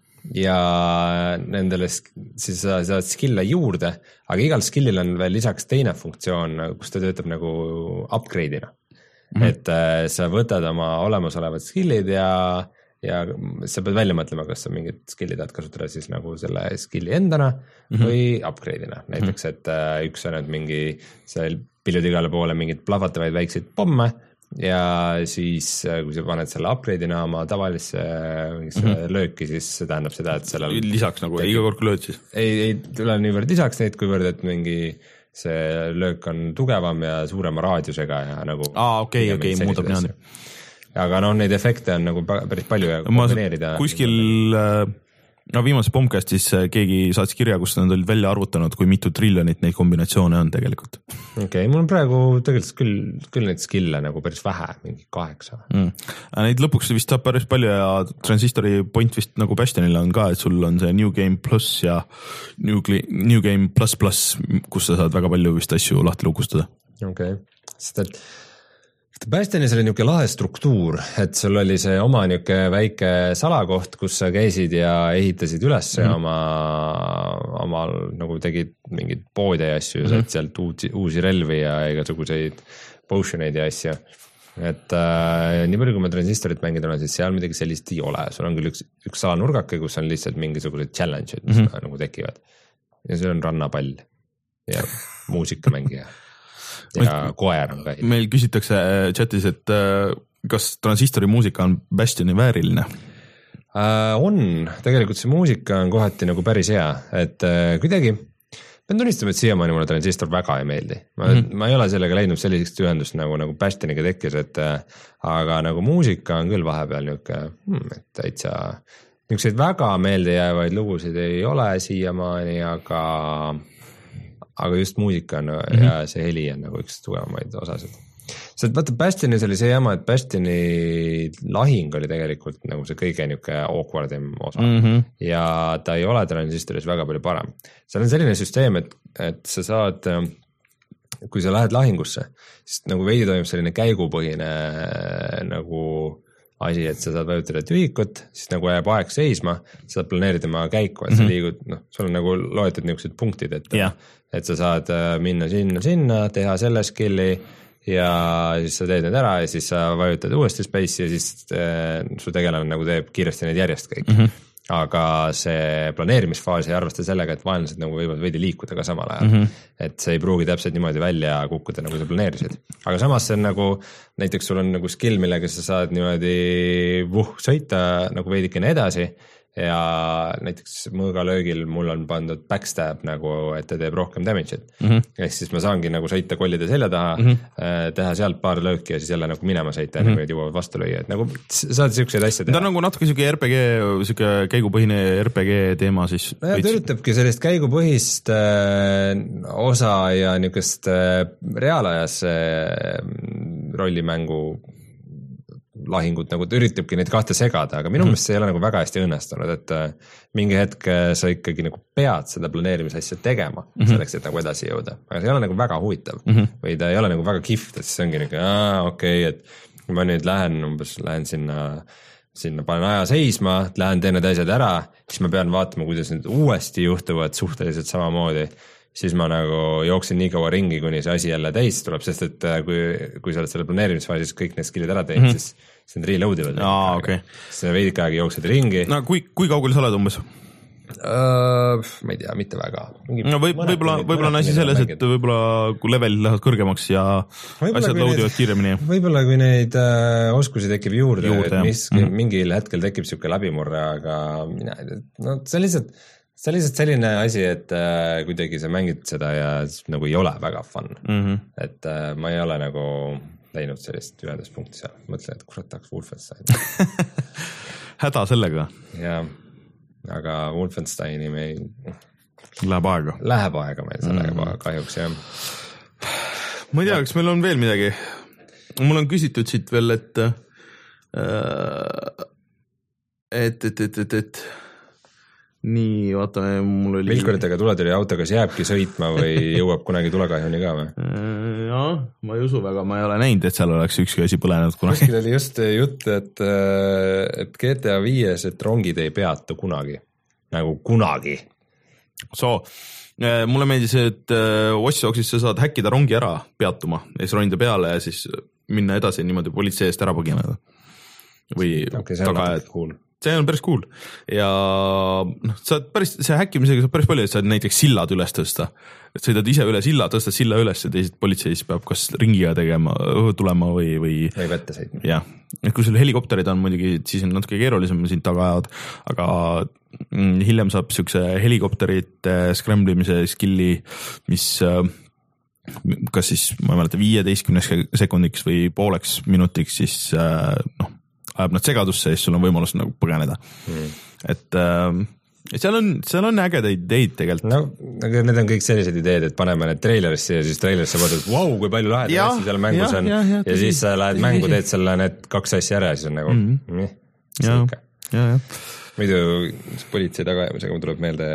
ja nendele siis sa saad skill'e juurde, aga igal skill'il on veel lisaks teine funktsioon, kus ta töötab nagu upgrade'ina mm. -hmm. et äh, sa võtad oma olemasolevad skill'id ja, ja sa pead välja mõtlema, kas sa mingid skill'id tahad kasutada siis nagu selle skill'i endana mm -hmm. või upgrade'ina. Näiteks, et äh, üks on, et mingi, seal piljud igale poole mingid plahvatavaid väikseid pomme ja siis kui sa paned selle upgrade'ina oma tavalisse mm -hmm. lööki, siis see tähendab seda, et sellel lisaks nagu iga kord kui lööd siis? Ei, ei tule niivõrd lisaks neid, kuivõrd, et mingi see löök on tugevam ja suurema raadiusega ja nagu aa, okei, okei, muudab niimoodi. Aga noh, neid efekte on nagu päris palju ja kombineerida. Kuskil no viimase Bombcastis keegi saatis kirja, kus nad olid välja arvutanud, kui mitu triljonit neid kombinatsioone on tegelikult. Okei, okay, mul on praegu tegelikult küll, küll neid skill'e nagu päris vähe, mingi kaheksa mm.. Neid lõpuks vist saab päris palju ja Transistori point vist nagu Bastionil on ka, et sul on see New Game Plus ja New, New Game Plus Plus, kus sa saad väga palju vist asju lahti lukustada. Okei okay., sest et Bastionis oli niisugune lahe struktuur, et sul oli see oma niisugune väike salakoht, kus sa käisid ja ehitasid üles mm -hmm. oma, omal nagu tegid mingeid poode ja asju mm, -hmm. said sealt uusi, uusi relvi ja igasuguseid potioneid ja asju. Et äh, nii palju, kui ma Transistorit mängida olen, siis seal midagi sellist ei ole. Sul on küll üks, üks salanurgake, kus on lihtsalt mingisugused challenge'id, mis mm -hmm. nagu tekivad. Ja see on rannapall ja muusikamängija. ja koer on ka. Meil küsitakse chatis, et kas Transistori muusika on Bastioni vääriline? Äh, on, tegelikult see muusika on kohati nagu päris hea, et äh, kuidagi pean tunnistama, et siiamaani mulle Transistor väga ei meeldi. Ma, mm -hmm. ma ei ole sellega leidnud sellisest ühendust nagu, nagu Bastioniga tekkis, et äh, aga nagu muusika on küll vahepeal niisugune, hmm, et täitsa niisuguseid väga meeldejäävaid lugusid ei ole siiamaani, aga aga just muusika on mm -hmm. ja see heli on nagu üks tugevamaid osasid. Sest vaata, Bastionis oli see jama, et Bastioni lahing oli tegelikult nagu see kõige niisugune awkwardim osa mm -hmm. ja ta ei ole Transistoris väga palju parem. seal on selline süsteem, et, et sa saad, kui sa lähed lahingusse, siis nagu veidi toimub selline käigupõhine nagu asi, et sa saad vajutada tühikut, siis nagu jääb aeg seisma, sa saad planeerida oma käiku, et sa liigud, noh, sul on nagu loetud niisugused punktid, et yeah. et sa saad minna sinna, sinna, teha selle skill'i ja siis sa teed need ära ja siis sa vajutad uuesti space'i ja siis äh, su tegelane nagu teeb kiiresti neid järjest kõik mm. -hmm. aga see planeerimisfaas ei arvesta sellega, et vaenlased nagu võivad veidi liikuda ka samal ajal mm. -hmm. et see ei pruugi täpselt niimoodi välja kukkuda, nagu sa planeerisid. Aga samas see on nagu, näiteks sul on nagu skill, millega sa saad niimoodi vuh, sõita nagu veidikene edasi ja näiteks mõõgalöögil mul on pandud backstab nagu, et ta teeb rohkem damage'it mm. -hmm. ehk siis ma saangi nagu sõita kollide selja taha mm, -hmm. teha sealt paar lööki ja siis jälle nagu minema sõita ja mm -hmm. nagu jõuavad vastu lüüa, et nagu saad siukseid asju teha. ta on nagu natuke siuke R P G, siuke käigupõhine R P G teema siis. no ja ta üritabki sellist käigupõhist äh, osa ja niisugust äh, reaalajas äh, rollimängu lahingut, nagu ta üritabki neid kahte segada, aga minu meelest mm -hmm. see ei ole nagu väga hästi õnnestunud, et äh, mingi hetk sa ikkagi nagu pead seda planeerimisasja tegema mm -hmm. selleks, et nagu edasi jõuda, aga see ei ole nagu väga huvitav mm -hmm. või ta ei ole nagu väga kihvt, et see ongi nagu aa, okei okay,, et kui ma nüüd lähen umbes, lähen sinna, sinna panen aja seisma, lähen teen need asjad ära, siis ma pean vaatama, kuidas need uuesti juhtuvad suhteliselt samamoodi, siis ma nagu jooksin nii kaua ringi, kuni see asi jälle täis tuleb, sest et kui, kui sa oled selle planeerimisfaasis kõik need skill'id ära teinud mm, -hmm. siis see on reload ivad. Aa, okei. Siis veidike aega jooksed ringi. No kui, kui kaugel sa oled umbes? Uh, ma ei tea, mitte väga. No võib, võib-olla, võib-olla on asi selles, et võib-olla kui levelid lähevad kõrgemaks ja võibolla, asjad laudivad kiiremini. Võib-olla kui neid äh, oskusi tekib juurde, juurde et mis, mm-hmm. mingil hetkel tekib siuke läbimurre, aga mina, no see on lihtsalt, see on lihtsalt selline asi, et äh, kuidagi sa mängid seda ja nagu ei ole väga fun. Mm-hmm. Et äh, ma ei ole nagu läinud sellist ühendas punkti seal. Mõtlen, et kurat tahaks Wolfenstein. Häda sellega. Jaa. Aga Wolfensteini me ei... Läheb aega. Läheb aega meil sellega mm. kahjuks, jah. Ma ei tea, kas meil on veel midagi. Mul on küsitud siit veel, et et, et, et, et, et nii, vaatame, mul oli... Vilkuritega tuletõrje auto, kas jääbki sõitma või jõuab kunagi tulekahjuni ka või? Jah, ma ei usu väga, ma ei ole näinud, et seal oleks ükski asi põlenud kunagi. Kuskil oli just jutt, et, et G T A viies, et rongid ei peatu kunagi. Nagu kunagi. So, mulle meeldis, et Watch Dogsis sa saad häkkida rongi ära peatuma ja siis ronida peale ja siis minna edasi niimoodi politsei eest ära põgineda. Või okay, tagajad. Cool. See on päris cool ja noh, saad päris, see häkkimisega saab päris palju, et saad näiteks sillad üles tõsta, et sõidad ise üle silla, tõstad silla üles ja teised politseis peab kas ringiga tegema, tulema või või, või vette sõitma. Jah, et kui sul helikopterid on muidugi, siis on natuke keerulisem sind taga ajad, aga hiljem saab siukse helikopterite scramblemise skilli, mis kas siis, ma ei mäleta, viieteistkümneks sekundiks või pooleks minutiks siis noh, ajab nad segadusse ja siis sul on võimalus nagu põgeneda. Mm. Et äh, seal on, seal on ägedaid ideid tegelikult. No, aga need on kõik sellised ideed, et paneme need trailerisse ja siis trailerisse vaatad, et vau, kui palju lahed asja seal mängus on ja, ja, ja siis sa lähed mängu, teed selle need kaks asja ära ja siis on nagu mm-hmm. nii, ja, ja, ja. Muidu politsei tagajamisega mul tuleb meelde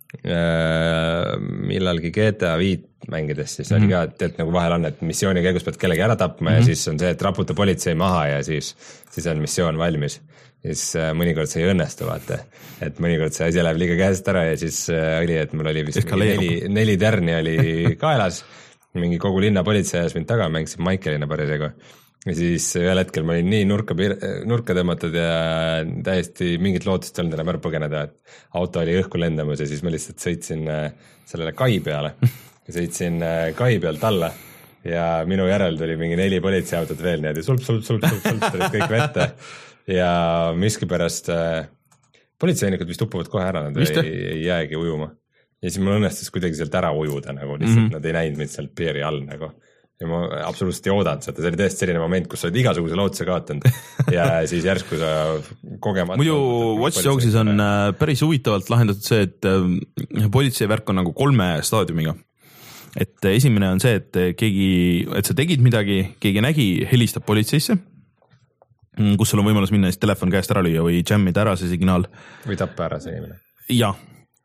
äh, millalgi G T A viit mängides, siis mm-hmm. oli ka, et, et nagu vahel on, et missiooni käigus pead kellegi ära tapma mm-hmm. ja siis on see, et raputa politsei maha ja siis, siis on missioon valmis. Siis äh, mõnikord see ei õnnestu, vaata. Et mõnikord see asi läheb liiga käest ära ja siis äh, oli, et mul oli vist neli, neli tärni oli kaelas, mingi kogu linna politsei ajas mind taga, mängisin Michaelina parisegu. Ja siis ühel hetkel ma olin nii nurka, nurka tõmmatud ja täiesti mingit lootust ei olnud enam ära põgeneda, et auto oli õhku lendamus ja siis ma lihtsalt sõitsin äh, sellele kai peale. Ja sõitsin kai pealt alla ja minu järel tuli mingi neli politseiautot veel niimoodi sulp, sulp, sulp, sulp, sulp, tulid kõik vette ja miski pärast äh, politseinikud vist uppuvad kohe ära, nad ei, ei jäägi ujuma. Ja siis mul õnnestus kuidagi sealt ära ujuda, nagu lihtsalt mm-hmm. nad ei näinud mind sealt piiri all nagu. Ja ma absoluutselt ei oodanud seda, see oli tõesti selline moment, kus sa oled igasuguse lootuse kaotanud ja siis järsku sa kogemata... Muidu Watch Dogsis on päris huvitavalt lahendatud see, et politsei värk on nagu kolme staadiumiga. Et esimene on see, et keegi, et sa tegid midagi, keegi nägi, helistab politseisse, kus sul on võimalus minna siis telefon käest ära lüüa või jammida ära see signaal. Või tappa ära see inimene. Jah.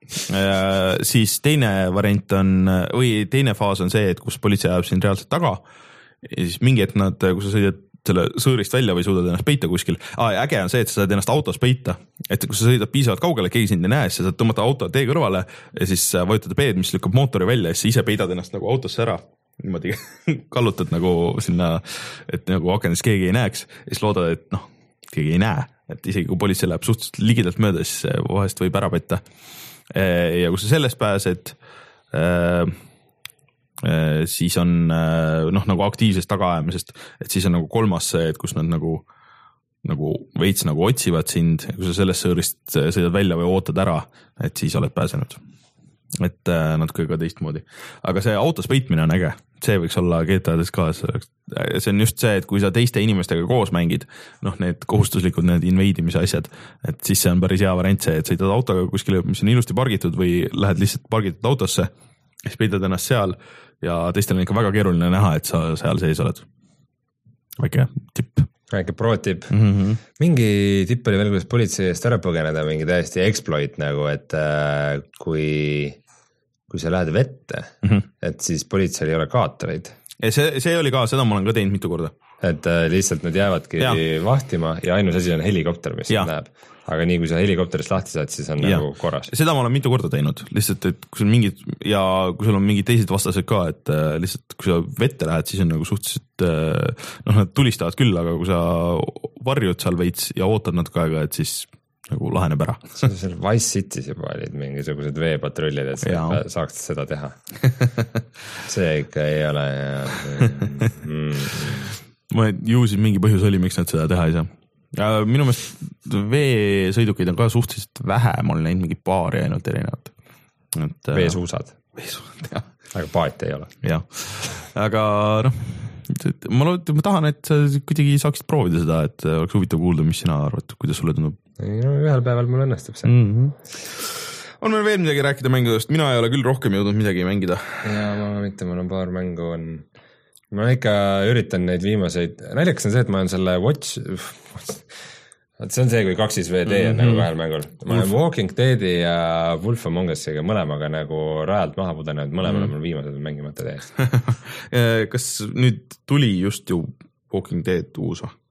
Siis teine variant on, või teine faas on see, et kus politsei ajab sind reaalselt taga ja siis mingi hetk nad, kui sa sõidad selle sõõrist välja või suudad ennast peita kuskil. Ah, äge on see, et sa saad ennast autos peita. Et kui sa sõidad piisavalt kaugele, keegi sind ei näe, siis sa saad tõmmata auto tee kõrvale ja siis vajutada peed, mis lükkab mootori välja ja siis ise peidad ennast nagu autosse ära. Niimoodi kallutad nagu sinna, et nagu akendis keegi ei näeks ja siis loodad, et noh, keegi ei näe. Et isegi kui politsei läheb suhteliselt ligidalt mööda, siis vahest võib ära petta. Ja kui sa sellest pääsed, siis on noh, nagu aktiivsest tagaajamisest, et siis on nagu kolmas see, et kus nad nagu, nagu veits nagu otsivad sind, kui sa sellest sõõrist sõidad välja või ootad ära, et siis oled pääsenud. Et natuke ka teistmoodi. Aga see autos peitmine on äge, see võiks olla G T A-des ka, see on just see, et kui sa teiste inimestega koos mängid, noh need kohustuslikud, need inveidimise asjad, et siis see on päris hea variant see, et sõidad autoga kuskile, mis on ilusti pargitud või lähed lihtsalt pargitud autosse, siis peidad ennast seal ja teistel on ikka väga keeruline näha, et sa seal sees oled. Väike tipp. Väike pro tipp. Mm-hmm. Mingi tipp oli veel, kuidas politsei eest ära põgeneda, mingi täiesti exploit nagu, et äh, kui, kui sa lähed vette, mm-hmm. et siis politseil ei ole kaatoreid. Ja see, see oli ka, seda ma olen ka teinud mitu korda. Et äh, lihtsalt nad jäävadki ja. Vahtima ja ainus asi on helikopter, mis ja. Näeb. Aga nii, kui sa helikopterist lahti saad, siis on ja. Nagu korras. Seda ma olen mitu korda teinud, lihtsalt, et kui sul mingid, ja kui sul on mingid teised vastased ka, et äh, lihtsalt kui sa vette lähed, siis on nagu suhteliselt, äh, noh, nad tulistavad küll, aga kui sa varjud seal veits ja ootad natuke aega, et siis nagu laheneb ära. Seal Wise City's juba olid mingisugused veepatrullid, et sa saaks seda teha. See ikka ei ole mm. ma ju siis mingi põhjus oli, miks nad seda teha ei saa. Ja minu meelest veesõidukeid on ka suhteliselt vähe, ma olen näinud mingi paari ainult erinevat. Et, veesuusad. Veesuusad, jah. Aga paati ei ole. Jah, aga noh, ma, lood, ma tahan, et sa kuidagi saaksid proovida seda, et oleks huvitav kuulda, mis sina arvad, kuidas sulle tundub. No, ühel päeval mul õnnestub see. Mm-hmm. On meil veel midagi rääkida mängudest? Mina ei ole küll rohkem jõudnud midagi mängida. Jaa, ma mitte, mul on paar mängu on... Ma ikka üritan neid viimaseid... Näljaks on see, et ma olen selle Watch... See on see, kui kaksis V D on mm-hmm. nagu kahel mängul. Ma olen Walking Deadi ja Wolf Among Usiga mõlemaga nagu rajalt maha pudenenud, mõlemal mm-hmm. on mängimata mängimata täiesti. Kas nüüd tuli just ju Walking Dead uus või?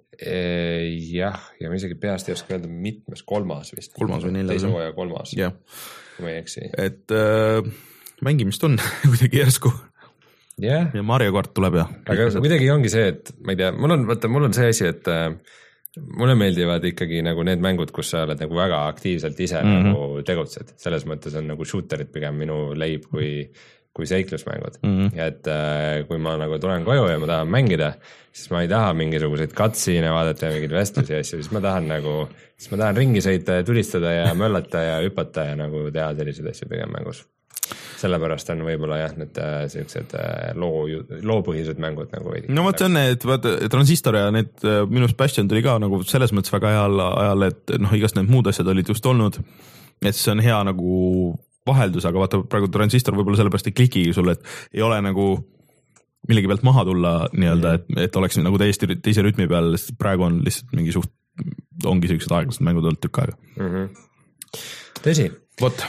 Jah, ja ma isegi peast ei oska öelda mitmes, kolmas vist. Kolmas või neljas. Teise hooaja kolmas, yeah. kui ma ei eksi. Et äh, mängimist on kuidagi järsku. Yeah. Ja Mario Kart tuleb ja. Aga kuidagi ongi see, et ma ei tea, mul on, vaata, mul on see asi, et äh, mulle meeldivad ikkagi nagu need mängud, kus sa oled nagu väga aktiivselt ise mm-hmm. nagu tegutsed. Selles mõttes on nagu shooterid pigem minu leib kui kui seiklusmängud. Mm-hmm. Et äh, kui ma nagu tulen koju ja ma tahan mängida, siis ma ei taha mingisuguseid katsiine vaadata ja mingeid vestlusi ja asju, siis ma tahan nagu, siis ma tahan ringi sõita ja tulistada ja möllata ja hüpata ja nagu teha sellised asju pigem mängus. Sellepärast on võib-olla jah, need äh, sellised äh, loo, loopõhised mängud nagu veidi. No võt see on, et vaata, Transistor ja need äh, minust Bastion tuli ka nagu selles mõttes väga ajal, ajal et noh, igast need muud asjad olid just olnud, et see on hea nagu vaheldus, aga vaata praegu Transistor võib-olla sellepärast ei kliki sulle, et ei ole nagu millegi pealt maha tulla nii-öelda, et, et oleks nagu täiesti teise rütmi peal, sest praegu on lihtsalt mingi suht, ongi sellised aeglased mängud olnud tükk aega. Mm-hmm. Tõsi. Vot.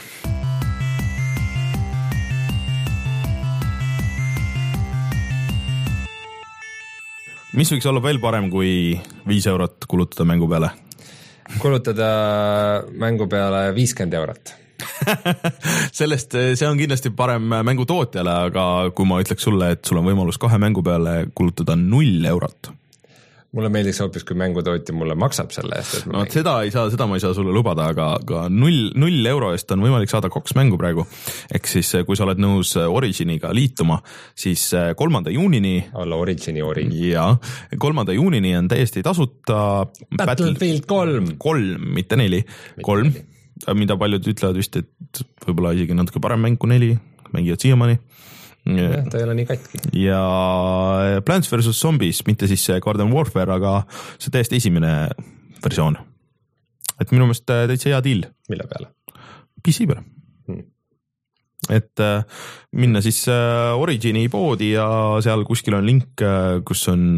Mis võiks olla veel parem kui viis eurot kulutada mängu peale? Kulutada mängu peale viiskümmend eurot. Sellest, see on kindlasti parem mängu tootjale, aga kui ma ütleks sulle, et sul on võimalus kahe mängu peale kulutada null eurot. Mulle meeldiks hoopis, kui mängutootja mulle maksab selle eest. No, seda, ei saa, seda ma ei saa sulle lubada, aga, aga null, null euro eest on võimalik saada kaks mängu praegu. Ehk siis, kui sa oled nõus Originiga liituma, siis kolmanda juunini... Alla Origini ori. Ja, kolmanda juunini on täiesti tasuta... Battlefield kolm. Kolm, mitte neli. Kolm. Mida paljud ütlevad vist, et võib-olla isegi natuke parem mäng kui neli, mängivad siiamaani. Ja, ta ei ole nii katki. Ja Plants versus. Zombies, mitte siis Garden Warfare, aga see täiesti esimene versioon. Et minu meelest täitsa hea deal. Mille peale? P C peale. Hmm. Et minna siis Origini poodi ja seal kuskil on link, kus on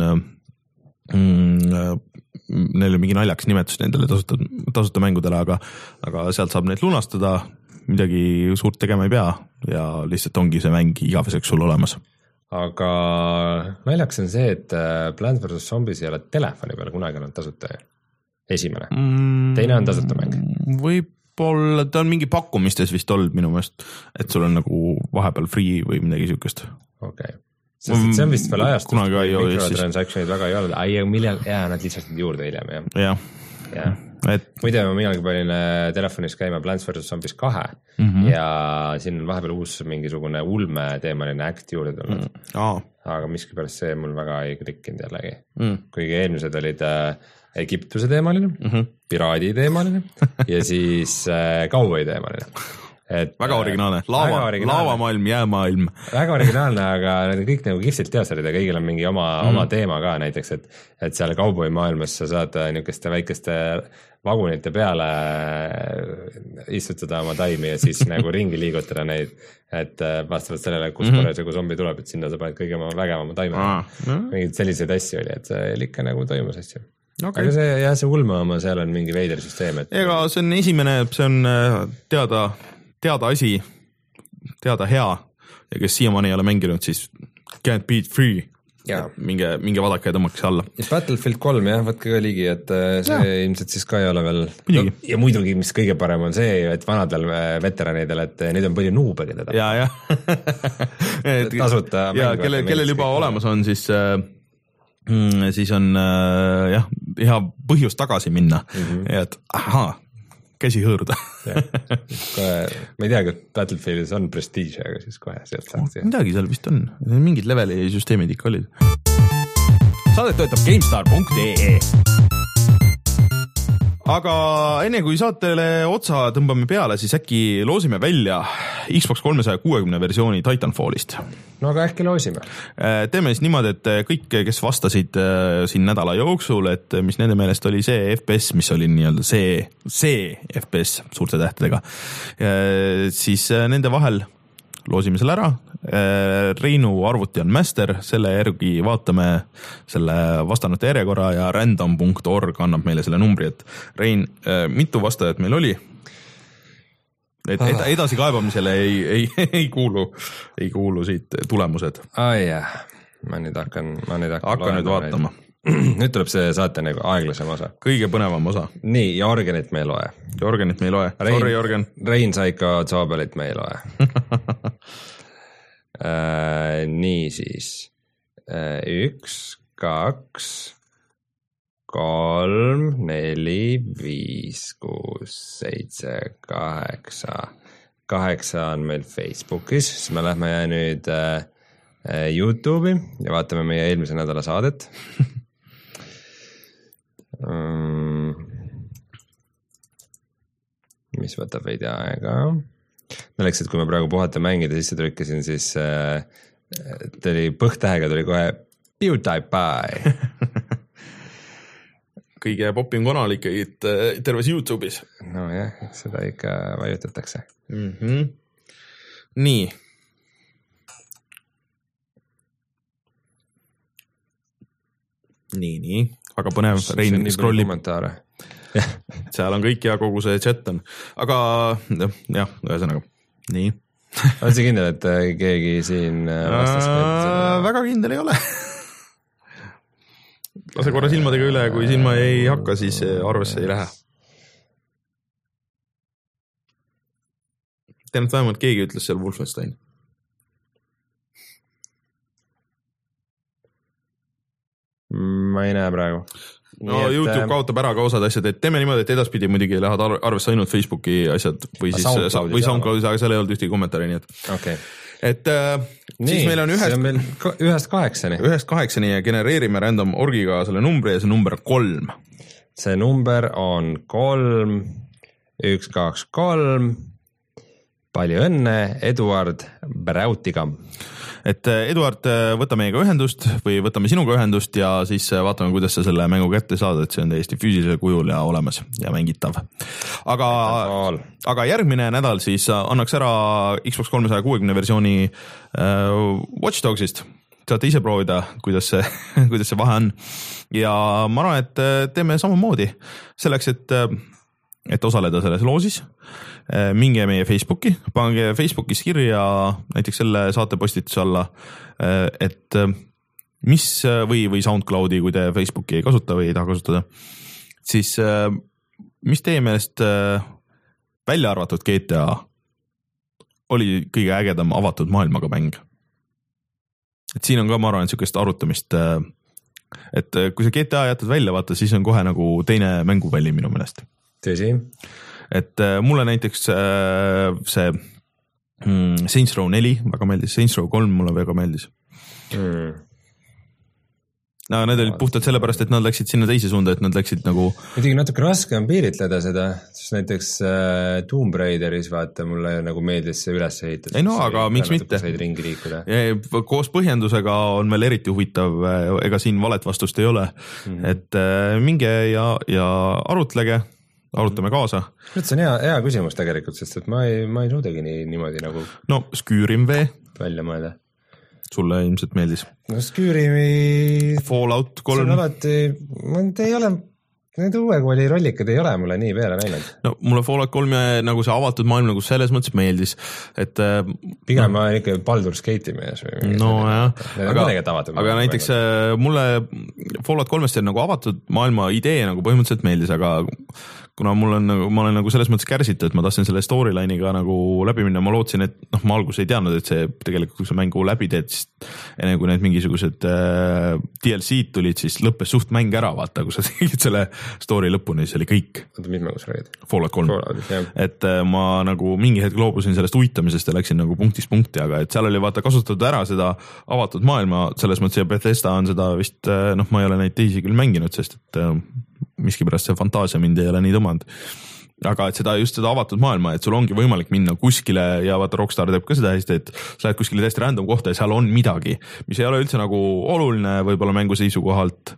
mm, neil on mingi naljaks nimetus nendele tasuta, tasuta mängudele, aga, aga sealt saab neid lunastada, midagi suurt tegema ei pea ja lihtsalt ongi see mäng igaveseks sul olemas. Aga naljaks on see, et Plants versus. Zombies ei ole telefoni peale kunagi on tasuta esimene. Mm, Teine on tasuta mäng. Võib-olla ta on mingi pakkumistes vist olnud minu meelest, et sul on nagu vahepeal free või midagi siukest. Okei. Okay. Sest see on vist veel ajast, et mikrotransactionid väga ei ole. Ai, millal, jaa, nad lihtsalt juurde hiljem, jah. Jah. Ja. Et... Muide, ma millalgi panin telefonis käima Plants versus. Zombies kahe mm-hmm. ja siin on vahepeal uus mingisugune ulme teemaline act juurde tulnud. Mm. Oh. Aga miskipärast see mul väga ei klikkinud jällegi. Mm. Kuigi eelmised olid äh, Egiptuse teemaline, mm-hmm. piraadi teemaline ja siis äh, kauboi teemaline. Et, väga originaalne, laava, laavamaailm, jäämaailm. Väga originaalne, aga need on kõik nagu kihvtilt teosarid ja kõigil on mingi oma, mm. oma teema ka näiteks, et, et seal kauboi maailmas sa saad niukeste väikeste vagunite peale istutada oma taimi ja siis nagu ringi liigutada neid, et vastavalt sellele, kus mm-hmm. parasjagu zombi tuleb, et sinna sa paned kõige oma vägevama taimi. Ah, no. Mingid selliseid asju oli, et see ikka nagu toimus asju. Okay. Aga see, jah, see ulme oma, seal on mingi veider süsteem. Et... Ega see on esimene, see on teada... teada asi, teada hea ja kes siiamaani ei ole mänginud, siis can't beat free. Minge, minge vadake ja tõmmake alla. Battlefield kolm, jah, võtke ka ligi, et see ja. Ilmselt siis ka ei ole veel. No, ja muidugi, mis kõige parem on see, et vanadel veteranidel, et neid on palju nuube, keda ja, ja. tasuta ja, kelle, kellel juba olemas on, siis siis on jah, hea põhjus tagasi minna mm-hmm. ja et ahaa, käsi hõõruda. kohe, ma ei tea, kas Battlefieldis on Prestige, aga siis kohe sealt saaks. Midagi seal vist on, mingid leveli süsteemid ikka olid. Saadet töötab GameStar punkt ee. Aga enne kui saatele otsa tõmbame peale, siis äkki loosime välja Xbox kolmesaja kuuekümne versiooni Titanfallist. No aga äkki loosime. Teeme siis niimoodi, et kõik, kes vastasid siin nädala jooksul, et mis nende meelest oli see F P S, mis oli nii-öelda see, see F P S suurte tähtedega, siis nende vahel loosime selle ära. Reinu arvuti on master, selle järgi vaatame selle vastanute järjekorra ja random punkt org annab meile selle numbri, et Rein, mitu vastajat meil oli? Et edasi kaebamisele ei, ei, ei, kuulu, ei kuulu siit tulemused. Ai jah, ma nüüd hakkan, ma nüüd hakkan, hakkan nüüd vaatama. Nüüd tuleb see saate nagu aeglasem osa. Kõige põnevam osa. Nii, Jorgenit me ei loe. Jorgenit me ei loe. Rein, Sorry, Jorgen. Rein Saiko Zoobelit me ei loe. äh, nii siis. Äh, üks, kaks, kolm, neli, viis, kuus, seitse, kaheksa. Kaheksa on meil Facebookis, siis me lähme nüüd äh, YouTube'i ja vaatame meie eelmise nädala saadet. um, mis võtab veidi aega. Selleks, et kui ma praegu puhata mängida sisse trükkisin, siis äh, tuli põhtähega tuli kohe PewDiePie. Kõige popim kanal ikka terves YouTube'is. No jah, seda ikka vajutatakse. Mm-hmm. Nii. Nii, nii. Väga põnev. Rein scrollib. Seal on kõik ja kogu see chat on. Aga jah, ühesõnaga. Nii. On see kindel, et keegi siin vastas? Äh, väga kindel ei ole. Lase korra silmadega üle, kui silma ei hakka, siis arvesse ei lähe. Tean, et vähemalt keegi ütles seal Wolfenstein. Ma ei näe praegu. No et, YouTube kaotab ära ka osad asjad, et teeme niimoodi, et edaspidi muidugi lähed arvesse ainult Facebooki asjad või siis SoundCloudis, või SoundCloudis, aga seal ei olnud ühtegi kommentaari, nii et okay. Et äh, nii, siis meil on ühest, on meil ühest kaheksani ühest kaheksani ja genereerime random orgiga selle numbri ja see number on kolm. See number on kolm, üks, kaks, kolm. Palju õnne, Eduard Brautigam. Et Eduard, võta meiega ühendust või võtame sinuga ühendust ja siis vaatame, kuidas sa selle mängu kätte saad, et see on täiesti füüsilisel kujul ja olemas ja mängitav. Aga, aga järgmine nädal siis annaks ära Xbox kolmesaja kuuekümne versiooni äh, Watch Dogsist. Saate ise proovida, kuidas see, kuidas see vahe on. Ja ma arvan, et teeme samamoodi selleks, et, et osaleda selles loosis. Minge meie Facebooki, pange Facebookis kirja näiteks selle saate postituse alla, et mis või, või SoundCloudi, kui te Facebooki ei kasuta või ei taha kasutada, siis mis teie meelest välja arvatud G T A oli kõige ägedam avatud maailmaga mäng? Et siin on ka, ma arvan, sükest arutamist, et kui see G T A jätad välja, vaata, siis on kohe nagu teine mänguväli minu meelest. Tõsi. Et mulle näiteks see Saints Row neli väga meeldis, Saints Row kolm mulle väga meeldis. Mm. No, need olid puhtalt sellepärast, et nad läksid sinna teise suunda, et nad läksid nagu... Muidugi natuke raske on piiritleda seda, sest näiteks äh, Tomb Raideris vaata mulle nagu meeldis see üles ehitada. Ei no, aga miks mitte? Koos põhjendusega on veel eriti huvitav, ega siin valet vastust ei ole. Mm. Et äh, minge ja, ja arutlege. Arutame kaasa. Nüüd see on hea, hea küsimus tegelikult, sest et ma ei, ma ei suudagi nii, niimoodi nagu... No, Skyrim V. Välja mõelda. Sulle ilmselt meeldis. No Skyrimi... Fallout kolm. See on alati... Need ei ole... Need uue kooli rollikad ei ole mulle nii peale näinud. No mulle Fallout kolm ja nagu see avatud maailm nagu selles mõttes meeldis, et... Pigem no, ma olen ikka Baldur's Gate'i mees või... No jah, aga, aga näiteks mulle Fallout kolmest nagu avatud maailma idee nagu põhimõtteliselt meeldis, aga kuna mul on nagu, ma olen nagu selles mõttes kärsitud, et ma tahtsin selle storyline'iga nagu läbi minna, ma lootsin, et noh, ma alguses ei teadnud, et see tegelikult, kui sa mängu läbi teed, siis enne kui need mingisugused äh, D L C-d tulid, siis lõppes suht mäng ära, vaata, kui sa tegid selle story lõpuni, siis oli kõik. Oota, mis mängus räägid? Fallout kolm. Et äh, ma nagu mingi hetk loobusin sellest uitamisest ja läksin nagu punktist punkti, aga et seal oli vaata kasutatud ära seda avatud maailma, selles mõttes ja Bethesda on seda vist, noh, ma ei ole neid teisi küll mänginud, sest et äh, miskipärast see fantaasia mind ei ole nii tõmmanud. Aga et seda just seda avatud maailma, et sul ongi võimalik minna kuskile ja vaata Rockstar teeb ka seda hästi, et sa lähed kuskile täiesti random kohta ja seal on midagi, mis ei ole üldse nagu oluline võib-olla mängu seisukohalt,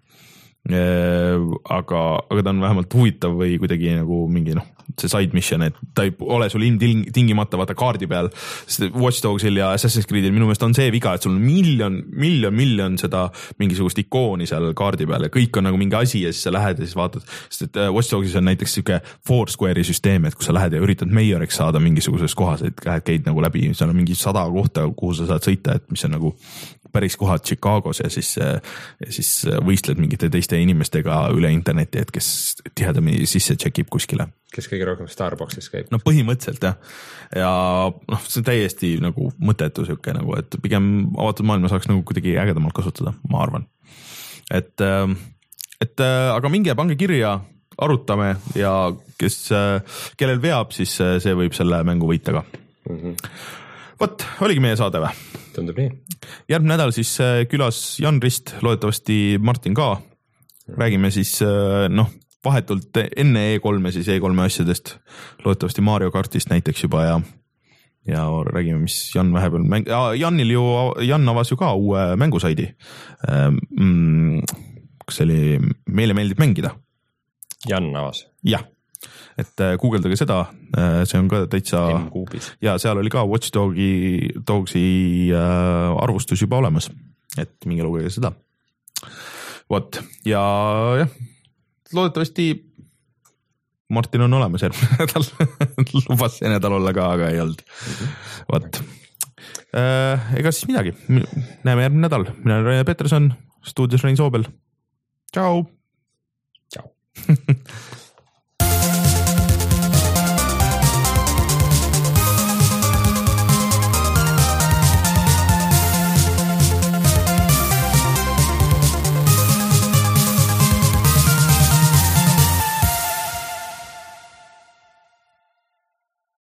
aga, aga ta on vähemalt huvitav või kuidagi nagu mingi noh, see side mission, et ta ei ole sul tingimata vaata kaardi peal, sest Watch Dogsil ja Assassin's Creedil minu meelest on see viga, et sul on miljon, miljon, miljon seda mingisugust ikooni seal kaardi peal ja kõik on nagu mingi asi ja siis sa lähed ja siis vaatad, sest et Watch Dogsis on näiteks siuke Foursquare'i süsteem, et kui sa lähed ja üritad meioriks saada mingisuguses kohas, et käid nagu läbi, seal on mingi sada kohta, kuhu sa saad sõita, et mis on nagu päris kohad Chicagos ja siis, ja siis võistled mingite teiste inimestega üle interneti, et kes tihedamini sisse checkib kuskile. Kes kõige rohkem Starbucksis käib? No põhimõtteliselt jah. Ja noh, see on täiesti nagu mõttetu siuke nagu, et pigem avatud maailma saaks nagu kuidagi ägedamalt kasutada, ma arvan. Et, et aga minge pange kirja, arutame ja kes, kellel veab, siis see võib selle mängu võita ka. Mm-hmm. Võt, oligi meie saade või? Tundub nii. Järgmine nädal siis külas Jan Rist, loodetavasti Martin ka. Räägime siis noh, vahetult enne E kolme siis E kolme asjadest, loodetavasti Mario Kartist näiteks juba ja, ja räägime, mis Jan vähepeal mäng... Janil ju, Jan avas ju ka uue mängusaidi. Kas see oli Meile meeldib mängida? Jan avas? Jah. Et guugeldage seda, see on ka täitsa M-kuubis. Ja seal oli ka Watch Dogi, Dogsi arvustus juba olemas, et minge lugege seda. Vot, ja jah, loodetavasti Martin on olemas järgmine nädal, lubas see nädal olla ka, aga ei olnud. Vot, ega siis midagi, näeme järgmine nädal, mina olen Rainer Peterson, stuudios Rein Soobel. Tšau! Tšau!